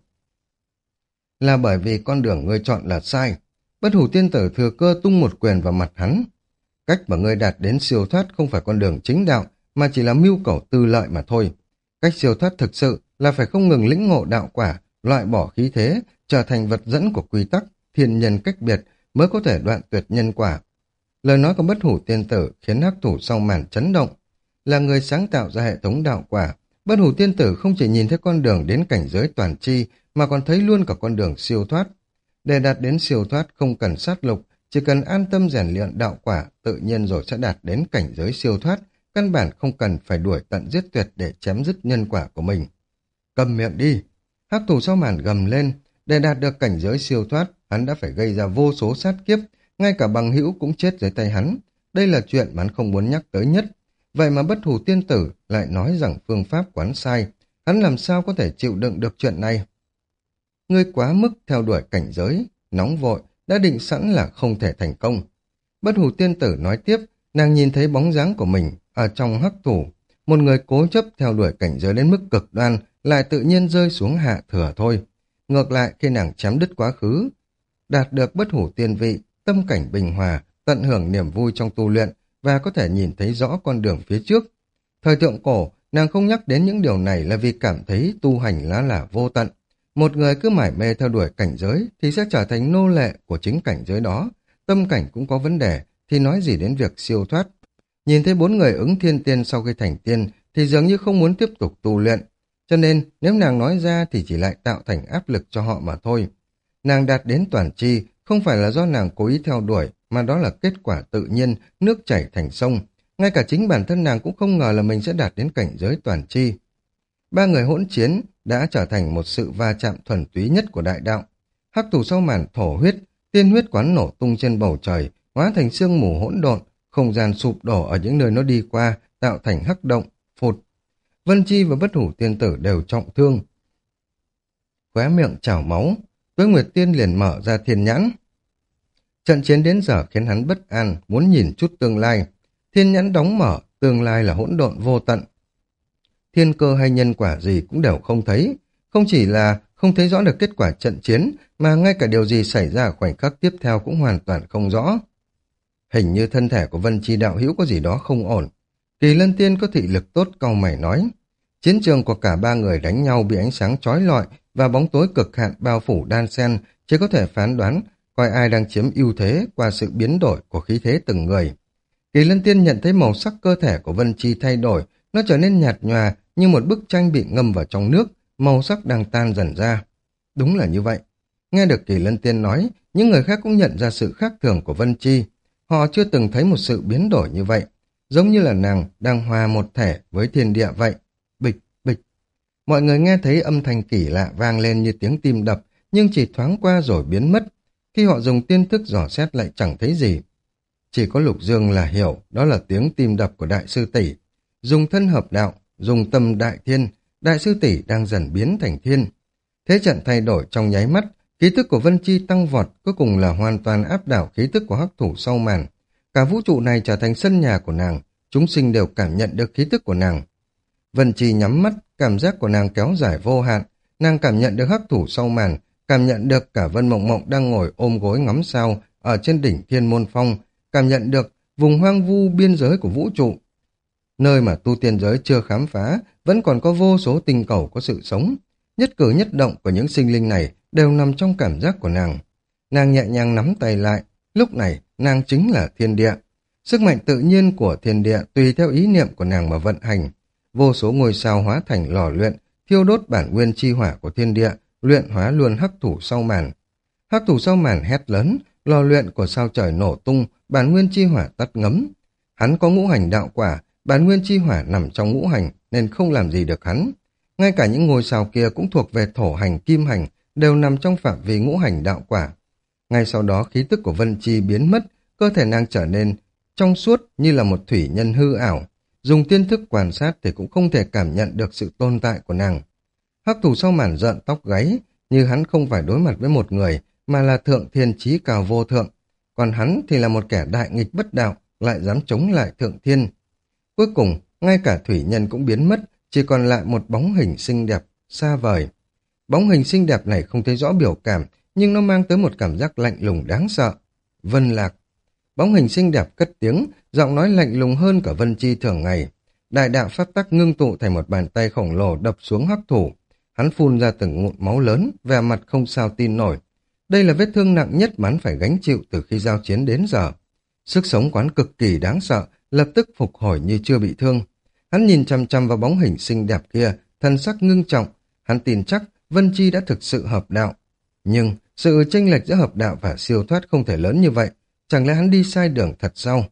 Là bởi vì con đường ngươi chọn là sai. Bất hủ tiên tử thừa cơ tung một quyền vào mặt hắn. Cách mà ngươi đạt đến siêu thoát không phải con đường chính đạo, mà chỉ là mưu cầu tư lợi mà thôi. Cách siêu thoát thực sự là phải không ngừng lĩnh ngộ đạo quả, loại bỏ khí thế, trở thành vật dẫn của quy tắc, thiên nhân cách biệt mới có thể đoạn tuyệt nhân quả. Lời nói của bất hủ tiên tử khiến hắc thủ sau màn chấn động. Là người sáng tạo ra hệ thống đạo quả, bất hủ tiên tử không chỉ nhìn thấy con đường đến cảnh giới toàn chi, mà còn thấy luôn cả con đường siêu thoát. Để đạt đến siêu thoát không cần sát lục, chỉ cần an tâm rèn luyện đạo quả, tự nhiên rồi sẽ đạt đến cảnh giới siêu thoát, căn bản không cần phải đuổi tận giết tuyệt để chém dứt nhân quả của mình. Cầm miệng đi! Hắc thủ sau màn gầm lên, để đạt được cảnh giới siêu thoát, hắn đã phải gây ra vô số sát kiếp, ngay cả bằng hữu cũng chết dưới tay hắn. Đây là chuyện mà hắn không muốn nhắc tới nhất. Vậy mà bất hủ tiên tử lại nói rằng phương pháp quán sai, hắn làm sao có thể chịu đựng được chuyện này? Ngươi quá mức theo đuổi cảnh giới, nóng vội, đã định sẵn là không thể thành công. Bất hủ tiên tử nói tiếp, nàng nhìn thấy bóng dáng của mình ở trong hắc thủ. Một người cố chấp theo đuổi cảnh giới đến mức cực đoan lại tự nhiên rơi xuống hạ thừa thôi. Ngược lại khi nàng chém đứt quá khứ, đạt được bất hủ tiên vị, tâm cảnh bình hòa, tận hưởng niềm vui trong tu luyện và có thể nhìn thấy rõ con đường phía trước. Thời thượng cổ, nàng không nhắc đến những điều này là vì cảm thấy tu hành là vô tận. Một người cứ mải mê theo đuổi cảnh giới thì sẽ trở thành nô lệ của chính cảnh giới đó. Tâm cảnh cũng có vấn đề thì nói gì đến việc siêu thoát. Nhìn thấy 4 người ứng thiên tiên sau khi thành tiên thì dường như không muốn tiếp tục tu luyện. Cho nên nếu nàng nói ra thì chỉ lại tạo thành áp lực cho họ mà thôi. Nàng đạt đến toàn chi không phải là do nàng cố ý theo đuổi, mà đó là kết quả tự nhiên, nước chảy thành sông. Ngay cả chính bản thân nàng cũng không ngờ là mình sẽ đạt đến cảnh giới toàn chi. 3 người hỗn chiến đã trở thành một sự va chạm thuần túy nhất của đại đạo. Hắc thủ sau màn thổ huyết, tiên huyết quán nổ tung trên bầu trời, hóa thành sương mù hỗn độn, không gian sụp đổ ở những nơi nó đi qua, tạo thành hắc động, phụt. Vân Chi và bất hủ tiên tử đều trọng thương. Khóe miệng trào máu, Tuế Nguyệt Tiên liền mở ra thiên nhãn. Trận chiến đến giờ khiến hắn bất an, muốn nhìn chút tương lai. Thiên nhãn đóng mở, tương lai là hỗn độn vô tận. Thiên cơ hay nhân quả gì cũng đều không thấy. Không chỉ là không thấy rõ được kết quả trận chiến, mà ngay cả điều gì xảy ra ở khoảnh khắc tiếp theo cũng hoàn toàn không rõ. Hình như thân thể của Vân Chi đạo hữu có gì đó không ổn. Kỳ Lân Tiên có thị lực tốt, cau mày nói. Chiến trường của cả 3 người đánh nhau bị ánh sáng chói lọi và bóng tối cực hạn bao phủ đan xen, chỉ có thể phán đoán coi ai đang chiếm ưu thế qua sự biến đổi của khí thế từng người. Kỳ Lân Tiên nhận thấy màu sắc cơ thể của Vân Chi thay đổi, nó trở nên nhạt nhòa như một bức tranh bị ngâm vào trong nước, màu sắc đang tan dần ra. Đúng là như vậy. Nghe được Kỳ Lân Tiên nói, những người khác cũng nhận ra sự khác thường của Vân Chi. Họ chưa từng thấy một sự biến đổi như vậy, giống như là nàng đang hòa một thể với thiên địa vậy. Bịch, bịch. Mọi người nghe thấy âm thanh kỳ lạ vang lên như tiếng tim đập, nhưng chỉ thoáng qua rồi biến mất. Khi họ dùng tiên thức dò xét lại chẳng thấy gì. Chỉ có Lục Dương là hiểu đó là tiếng tim đập của Đại sư tỷ. Dùng thân hợp đạo, dùng tâm đại thiên, Đại sư tỷ đang dần biến thành thiên. Thế trận thay đổi trong nháy mắt, Khí tức của Vân Chi tăng vọt, cuối cùng là hoàn toàn áp đảo khí tức của hắc thủ sau màn. Cả vũ trụ này trở thành sân nhà của nàng, chúng sinh đều cảm nhận được khí tức của nàng. Vân Chi nhắm mắt, cảm giác của nàng kéo dài vô hạn, nàng cảm nhận được hắc thủ sau màn, cảm nhận được cả Vân Mộng Mộng đang ngồi ôm gối ngắm sao ở trên đỉnh Thiên Môn Phong, cảm nhận được vùng hoang vu biên giới của vũ trụ. Nơi mà tu tiên giới chưa khám phá, vẫn còn có vô số tinh cầu có sự sống. Nhất cử nhất động của những sinh linh này đều nằm trong cảm giác của nàng. Nàng nhẹ nhàng nắm tay lại, lúc này nàng chính là thiên địa. Sức mạnh tự nhiên của thiên địa tùy theo ý niệm của nàng mà vận hành. Vô số ngôi sao hóa thành lò luyện, thiêu đốt bản nguyên chi hỏa của thiên địa, luyện hóa luôn hắc thủ sau màn. Hắc thủ sau màn hét lớn, lò luyện của sao trời nổ tung, bản nguyên chi hỏa tắt ngấm. Hắn có ngũ hành đạo quả, bản nguyên chi hỏa nằm trong ngũ hành nên không làm gì được hắn. Ngay cả những ngôi sao kia cũng thuộc về thổ hành kim hành, đều nằm trong phạm vi ngũ hành đạo quả. Ngay sau đó khí tức của Vân Chi biến mất, cơ thể nàng trở nên trong suốt như là một thủy nhân hư ảo. Dùng tiên thức quan sát thì cũng không thể cảm nhận được sự tồn tại của nàng. Hắc thủ sau màn rợn tóc gáy, như hắn không phải đối mặt với một người, mà là thượng thiên chí cao vô thượng. Còn hắn thì là một kẻ đại nghịch bất đạo, lại dám chống lại thượng thiên. Cuối cùng, ngay cả thủy nhân cũng biến mất, chỉ còn lại một bóng hình xinh đẹp, xa vời. Bóng hình xinh đẹp này không thấy rõ biểu cảm, nhưng nó mang tới một cảm giác lạnh lùng đáng sợ. Vân Lạc. Bóng hình xinh đẹp cất tiếng, giọng nói lạnh lùng hơn cả Vân Chi thường ngày. Đại đạo pháp tắc ngưng tụ thành một bàn tay khổng lồ đập xuống hắc thủ. Hắn phun ra từng ngụm máu lớn, vẻ mặt không sao tin nổi. Đây là vết thương nặng nhất mà hắn phải gánh chịu từ khi giao chiến đến giờ. Sức sống quán cực kỳ đáng sợ, lập tức phục hồi như chưa bị thương. Hắn nhìn chăm chăm vào bóng hình xinh đẹp kia, thân sắc ngưng trọng. Hắn tin chắc Vân Chi đã thực sự hợp đạo. Nhưng sự chênh lệch giữa hợp đạo và siêu thoát không thể lớn như vậy. Chẳng lẽ hắn đi sai đường thật sao?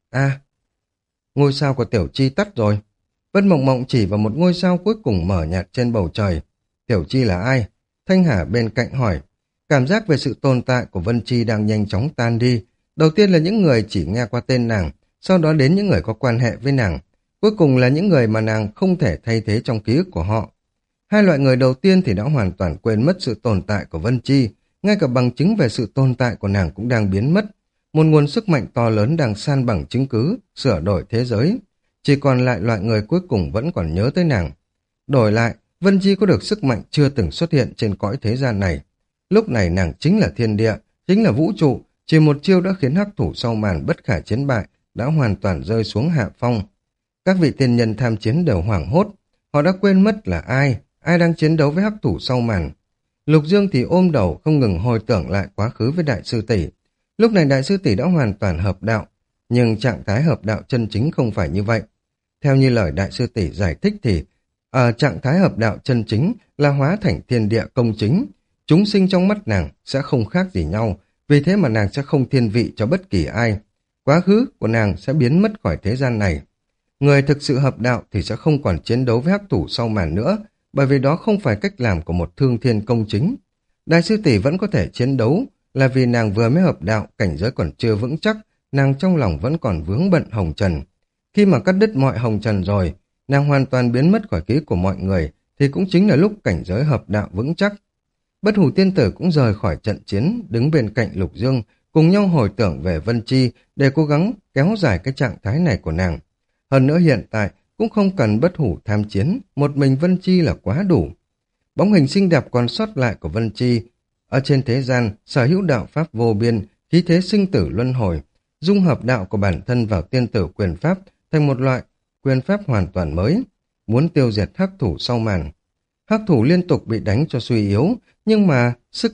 Ngôi sao của Tiểu Chi tắt rồi. Vân Mộng Mộng chỉ vào một ngôi sao cuối cùng mở nhạt trên bầu trời. Tiểu Chi là ai? Thanh Hà bên cạnh hỏi. Cảm giác về sự tồn tại của Vân Chi đang nhanh chóng tan đi. Đầu tiên là những người chỉ nghe qua tên nàng, sau đó đến những người có quan hệ với nàng. Cuối cùng là những người mà nàng không thể thay thế trong ký ức của họ. Hai loại người đầu tiên thì đã hoàn toàn quên mất sự tồn tại của Vân Chi, ngay cả bằng chứng về sự tồn tại của nàng cũng đang biến mất. Một nguồn sức mạnh to lớn đang san bằng chứng cứ, sửa đổi thế giới. Chỉ còn lại loại người cuối cùng vẫn còn nhớ tới nàng. Đổi lại, Vân Chi có được sức mạnh chưa từng xuất hiện trên cõi thế gian này. Lúc này nàng chính là thiên địa, chính là vũ trụ, chỉ một chiêu đã khiến hắc thủ sau màn bất khả chiến bại, đã hoàn toàn rơi xuống hạ phong. Các vị tiên nhân tham chiến đều hoảng hốt, họ đã quên mất là ai đang chiến đấu với hắc thủ sau màn. Lục Dương thì ôm đầu không ngừng hồi tưởng lại quá khứ với Đại sư tỷ. Lúc này Đại sư tỷ đã hoàn toàn hợp đạo, nhưng trạng thái hợp đạo chân chính không phải như vậy. Theo như lời Đại sư tỷ giải thích thì, ở trạng thái hợp đạo chân chính là hóa thành thiên địa công chính. Chúng sinh trong mắt nàng sẽ không khác gì nhau, vì thế mà nàng sẽ không thiên vị cho bất kỳ ai. Quá khứ của nàng sẽ biến mất khỏi thế gian này. Người thực sự hợp đạo thì sẽ không còn chiến đấu với hắc thủ sau màn nữa, bởi vì đó không phải cách làm của một thương thiên công chính. Đại sư tỷ vẫn có thể chiến đấu, là vì nàng vừa mới hợp đạo, cảnh giới còn chưa vững chắc, nàng trong lòng vẫn còn vướng bận hồng trần. Khi mà cắt đứt mọi hồng trần rồi, nàng hoàn toàn biến mất khỏi ký ức của mọi người, thì cũng chính là lúc cảnh giới hợp đạo vững chắc. Bất Hủ tiên tử cũng rời khỏi trận chiến, đứng bên cạnh Lục Dương, cùng nhau hồi tưởng về Vân Chi để cố gắng kéo dài cái trạng thái này của nàng. Hơn nữa hiện tại cũng không cần Bất Hủ tham chiến, một mình Vân Chi là quá đủ. Bóng hình xinh đẹp còn sót lại của Vân Chi, ở trên thế gian sở hữu đạo pháp vô biên, khí thế sinh tử luân hồi, dung hợp đạo của bản thân vào tiên tử quyền pháp thành một loại quyền pháp hoàn toàn mới, muốn tiêu diệt hắc thủ sau màn. Hắc thủ liên tục bị đánh cho suy yếu, nhưng mà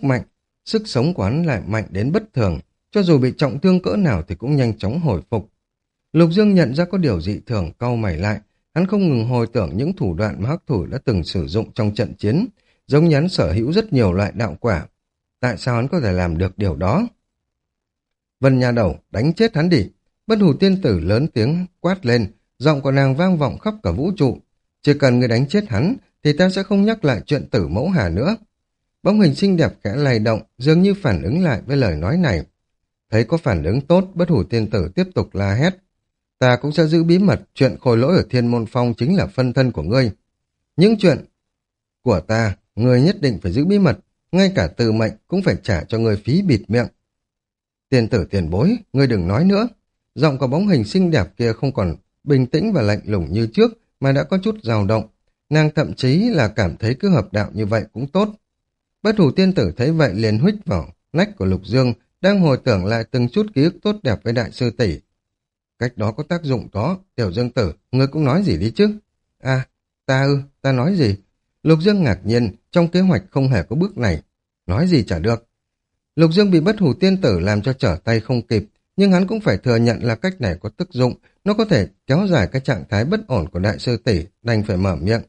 sức sống của hắn lại mạnh đến bất thường, cho dù bị trọng thương cỡ nào thì cũng nhanh chóng hồi phục. Lục Dương nhận ra có điều dị thường, cau mày lại, hắn không ngừng hồi tưởng những thủ đoạn mà hắc thủ đã từng sử dụng trong trận chiến, giống như hắn sở hữu rất nhiều loại đạo quả. Tại sao hắn có thể làm được điều đó? Vân Nha Đầu, đánh chết hắn đi! Bất Hủ tiên tử lớn tiếng quát lên, giọng của nàng vang vọng khắp cả vũ trụ. Chỉ cần người đánh chết hắn, thì ta sẽ không nhắc lại chuyện Tử Mẫu Hà nữa. Bóng hình xinh đẹp khẽ lay động, dường như phản ứng lại với lời nói này. Thấy có phản ứng tốt, Bất Hủ tiên tử tiếp tục la hét. Ta cũng sẽ giữ bí mật, chuyện Khôi Lỗi ở Thiên Môn Phong chính là phân thân của ngươi. Những chuyện của ta, ngươi nhất định phải giữ bí mật. ngay cả từ mệnh cũng phải trả cho người phí bịt miệng. Tiền tử tiền bối, ngươi đừng nói nữa. Giọng của bóng hình xinh đẹp kia không còn bình tĩnh và lạnh lùng như trước, mà đã có chút dao động. Nàng thậm chí là cảm thấy cứ hợp đạo như vậy cũng tốt. Bất hủ tiên tử thấy vậy liền huých vào nách của Lục Dương, đang hồi tưởng lại từng chút ký ức tốt đẹp với đại sư tỷ. Cách đó có tác dụng đó, Tiểu Dương tử, ngươi cũng nói gì đi chứ? À, ta nói gì? Lục Dương ngạc nhiên, trong kế hoạch không hề có bước này. Nói gì chả được. Lục Dương bị bất hủ tiên tử làm cho trở tay không kịp, nhưng hắn cũng phải thừa nhận là cách này có tác dụng, nó có thể kéo dài cái trạng thái bất ổn của đại sư tỷ, đành phải mở miệng.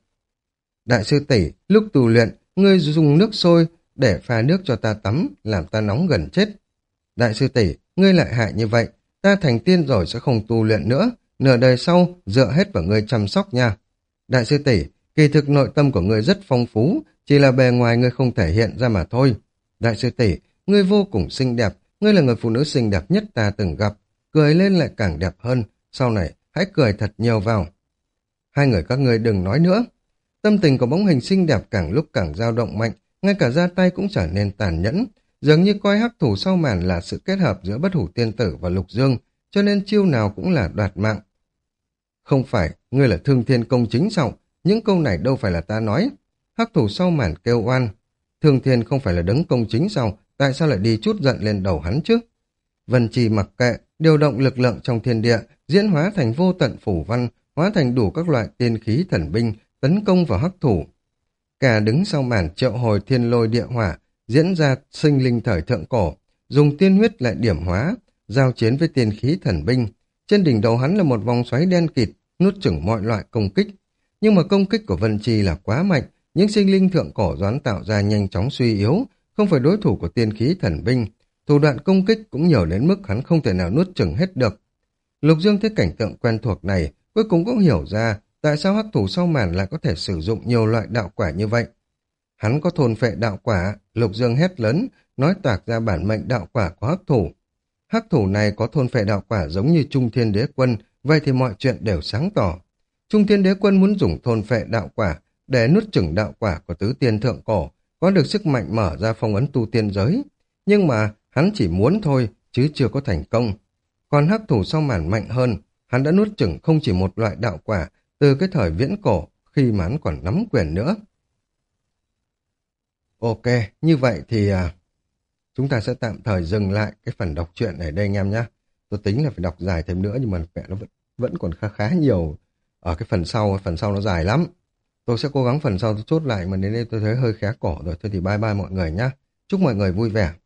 Đại sư tỷ, lúc tu luyện, ngươi dùng nước sôi để pha nước cho ta tắm, làm ta nóng gần chết. Đại sư tỷ, ngươi lại hại như vậy, ta thành tiên rồi sẽ không tu luyện nữa, nửa đời sau dựa hết vào ngươi chăm sóc nha. Đại sư tỷ, kỳ thực nội tâm của ngươi rất phong phú, chỉ là bề ngoài ngươi không thể hiện ra mà thôi. Đại sư tỷ, ngươi vô cùng xinh đẹp, ngươi là người phụ nữ xinh đẹp nhất ta từng gặp, cười lên lại càng đẹp hơn, sau này hãy cười thật nhiều vào. Hai người các ngươi đừng nói nữa. Tâm tình của bóng hình xinh đẹp càng lúc càng dao động mạnh, ngay cả ra tay cũng trở nên tàn nhẫn, dường như coi hắc thủ sau màn là sự kết hợp giữa bất hủ tiên tử và Lục Dương, cho nên chiêu nào cũng là đoạt mạng. Không phải, ngươi là thương thiên công chính sao? Những câu này đâu phải là ta nói. Hắc thủ sau màn kêu oan. Thương thiên không phải là đấng công chính sao? Tại sao lại đi chút giận lên đầu hắn chứ? Vân Trì mặc kệ, điều động lực lượng trong thiên địa, diễn hóa thành vô tận phủ văn, hóa thành đủ các loại tiên khí thần binh, tấn công vào hắc thủ. Cả đứng sau màn triệu hồi thiên lôi địa hỏa, diễn ra sinh linh thời thượng cổ, dùng tiên huyết lại điểm hóa, giao chiến với tiên khí thần binh. Trên đỉnh đầu hắn là một vòng xoáy đen kịt, nuốt chửng mọi loại công kích. Nhưng mà công kích của Vân Trì là quá mạnh, những sinh linh thượng cổ doán tạo ra nhanh chóng suy yếu, không phải đối thủ của tiên khí thần binh. Thủ đoạn công kích cũng nhiều đến mức hắn không thể nào nuốt chửng hết được. Lục Dương thấy cảnh tượng quen thuộc này, cuối cùng cũng hiểu ra tại sao hắc thủ sau màn lại có thể sử dụng nhiều loại đạo quả như vậy. Hắn có thôn phệ đạo quả, Lục Dương hét lớn, nói toạc ra bản mệnh đạo quả của hắc thủ. Hắc thủ này có thôn phệ đạo quả giống như Trung Thiên Đế Quân, vậy thì mọi chuyện đều sáng tỏ. Trung Thiên Đế Quân muốn dùng thôn phệ đạo quả để nuốt chửng đạo quả của tứ tiên thượng cổ, có được sức mạnh mở ra phong ấn tu tiên giới. Nhưng mà hắn chỉ muốn thôi, chứ chưa có thành công. Còn hắc thủ sau màn mạnh hơn, hắn đã nuốt chửng không chỉ một loại đạo quả từ cái thời viễn cổ, khi mà hắn còn nắm quyền nữa. Ok, như vậy thì chúng ta sẽ tạm thời dừng lại cái phần đọc truyện ở đây anh em nhé. Tôi tính là phải đọc dài thêm nữa nhưng mà mẹ nó vẫn còn khá khá nhiều ở cái phần sau nó dài lắm. Tôi sẽ cố gắng phần sau tôi chốt lại mà đến đây tôi thấy hơi khá cổ rồi. Thôi thì bye bye mọi người nhé. Chúc mọi người vui vẻ.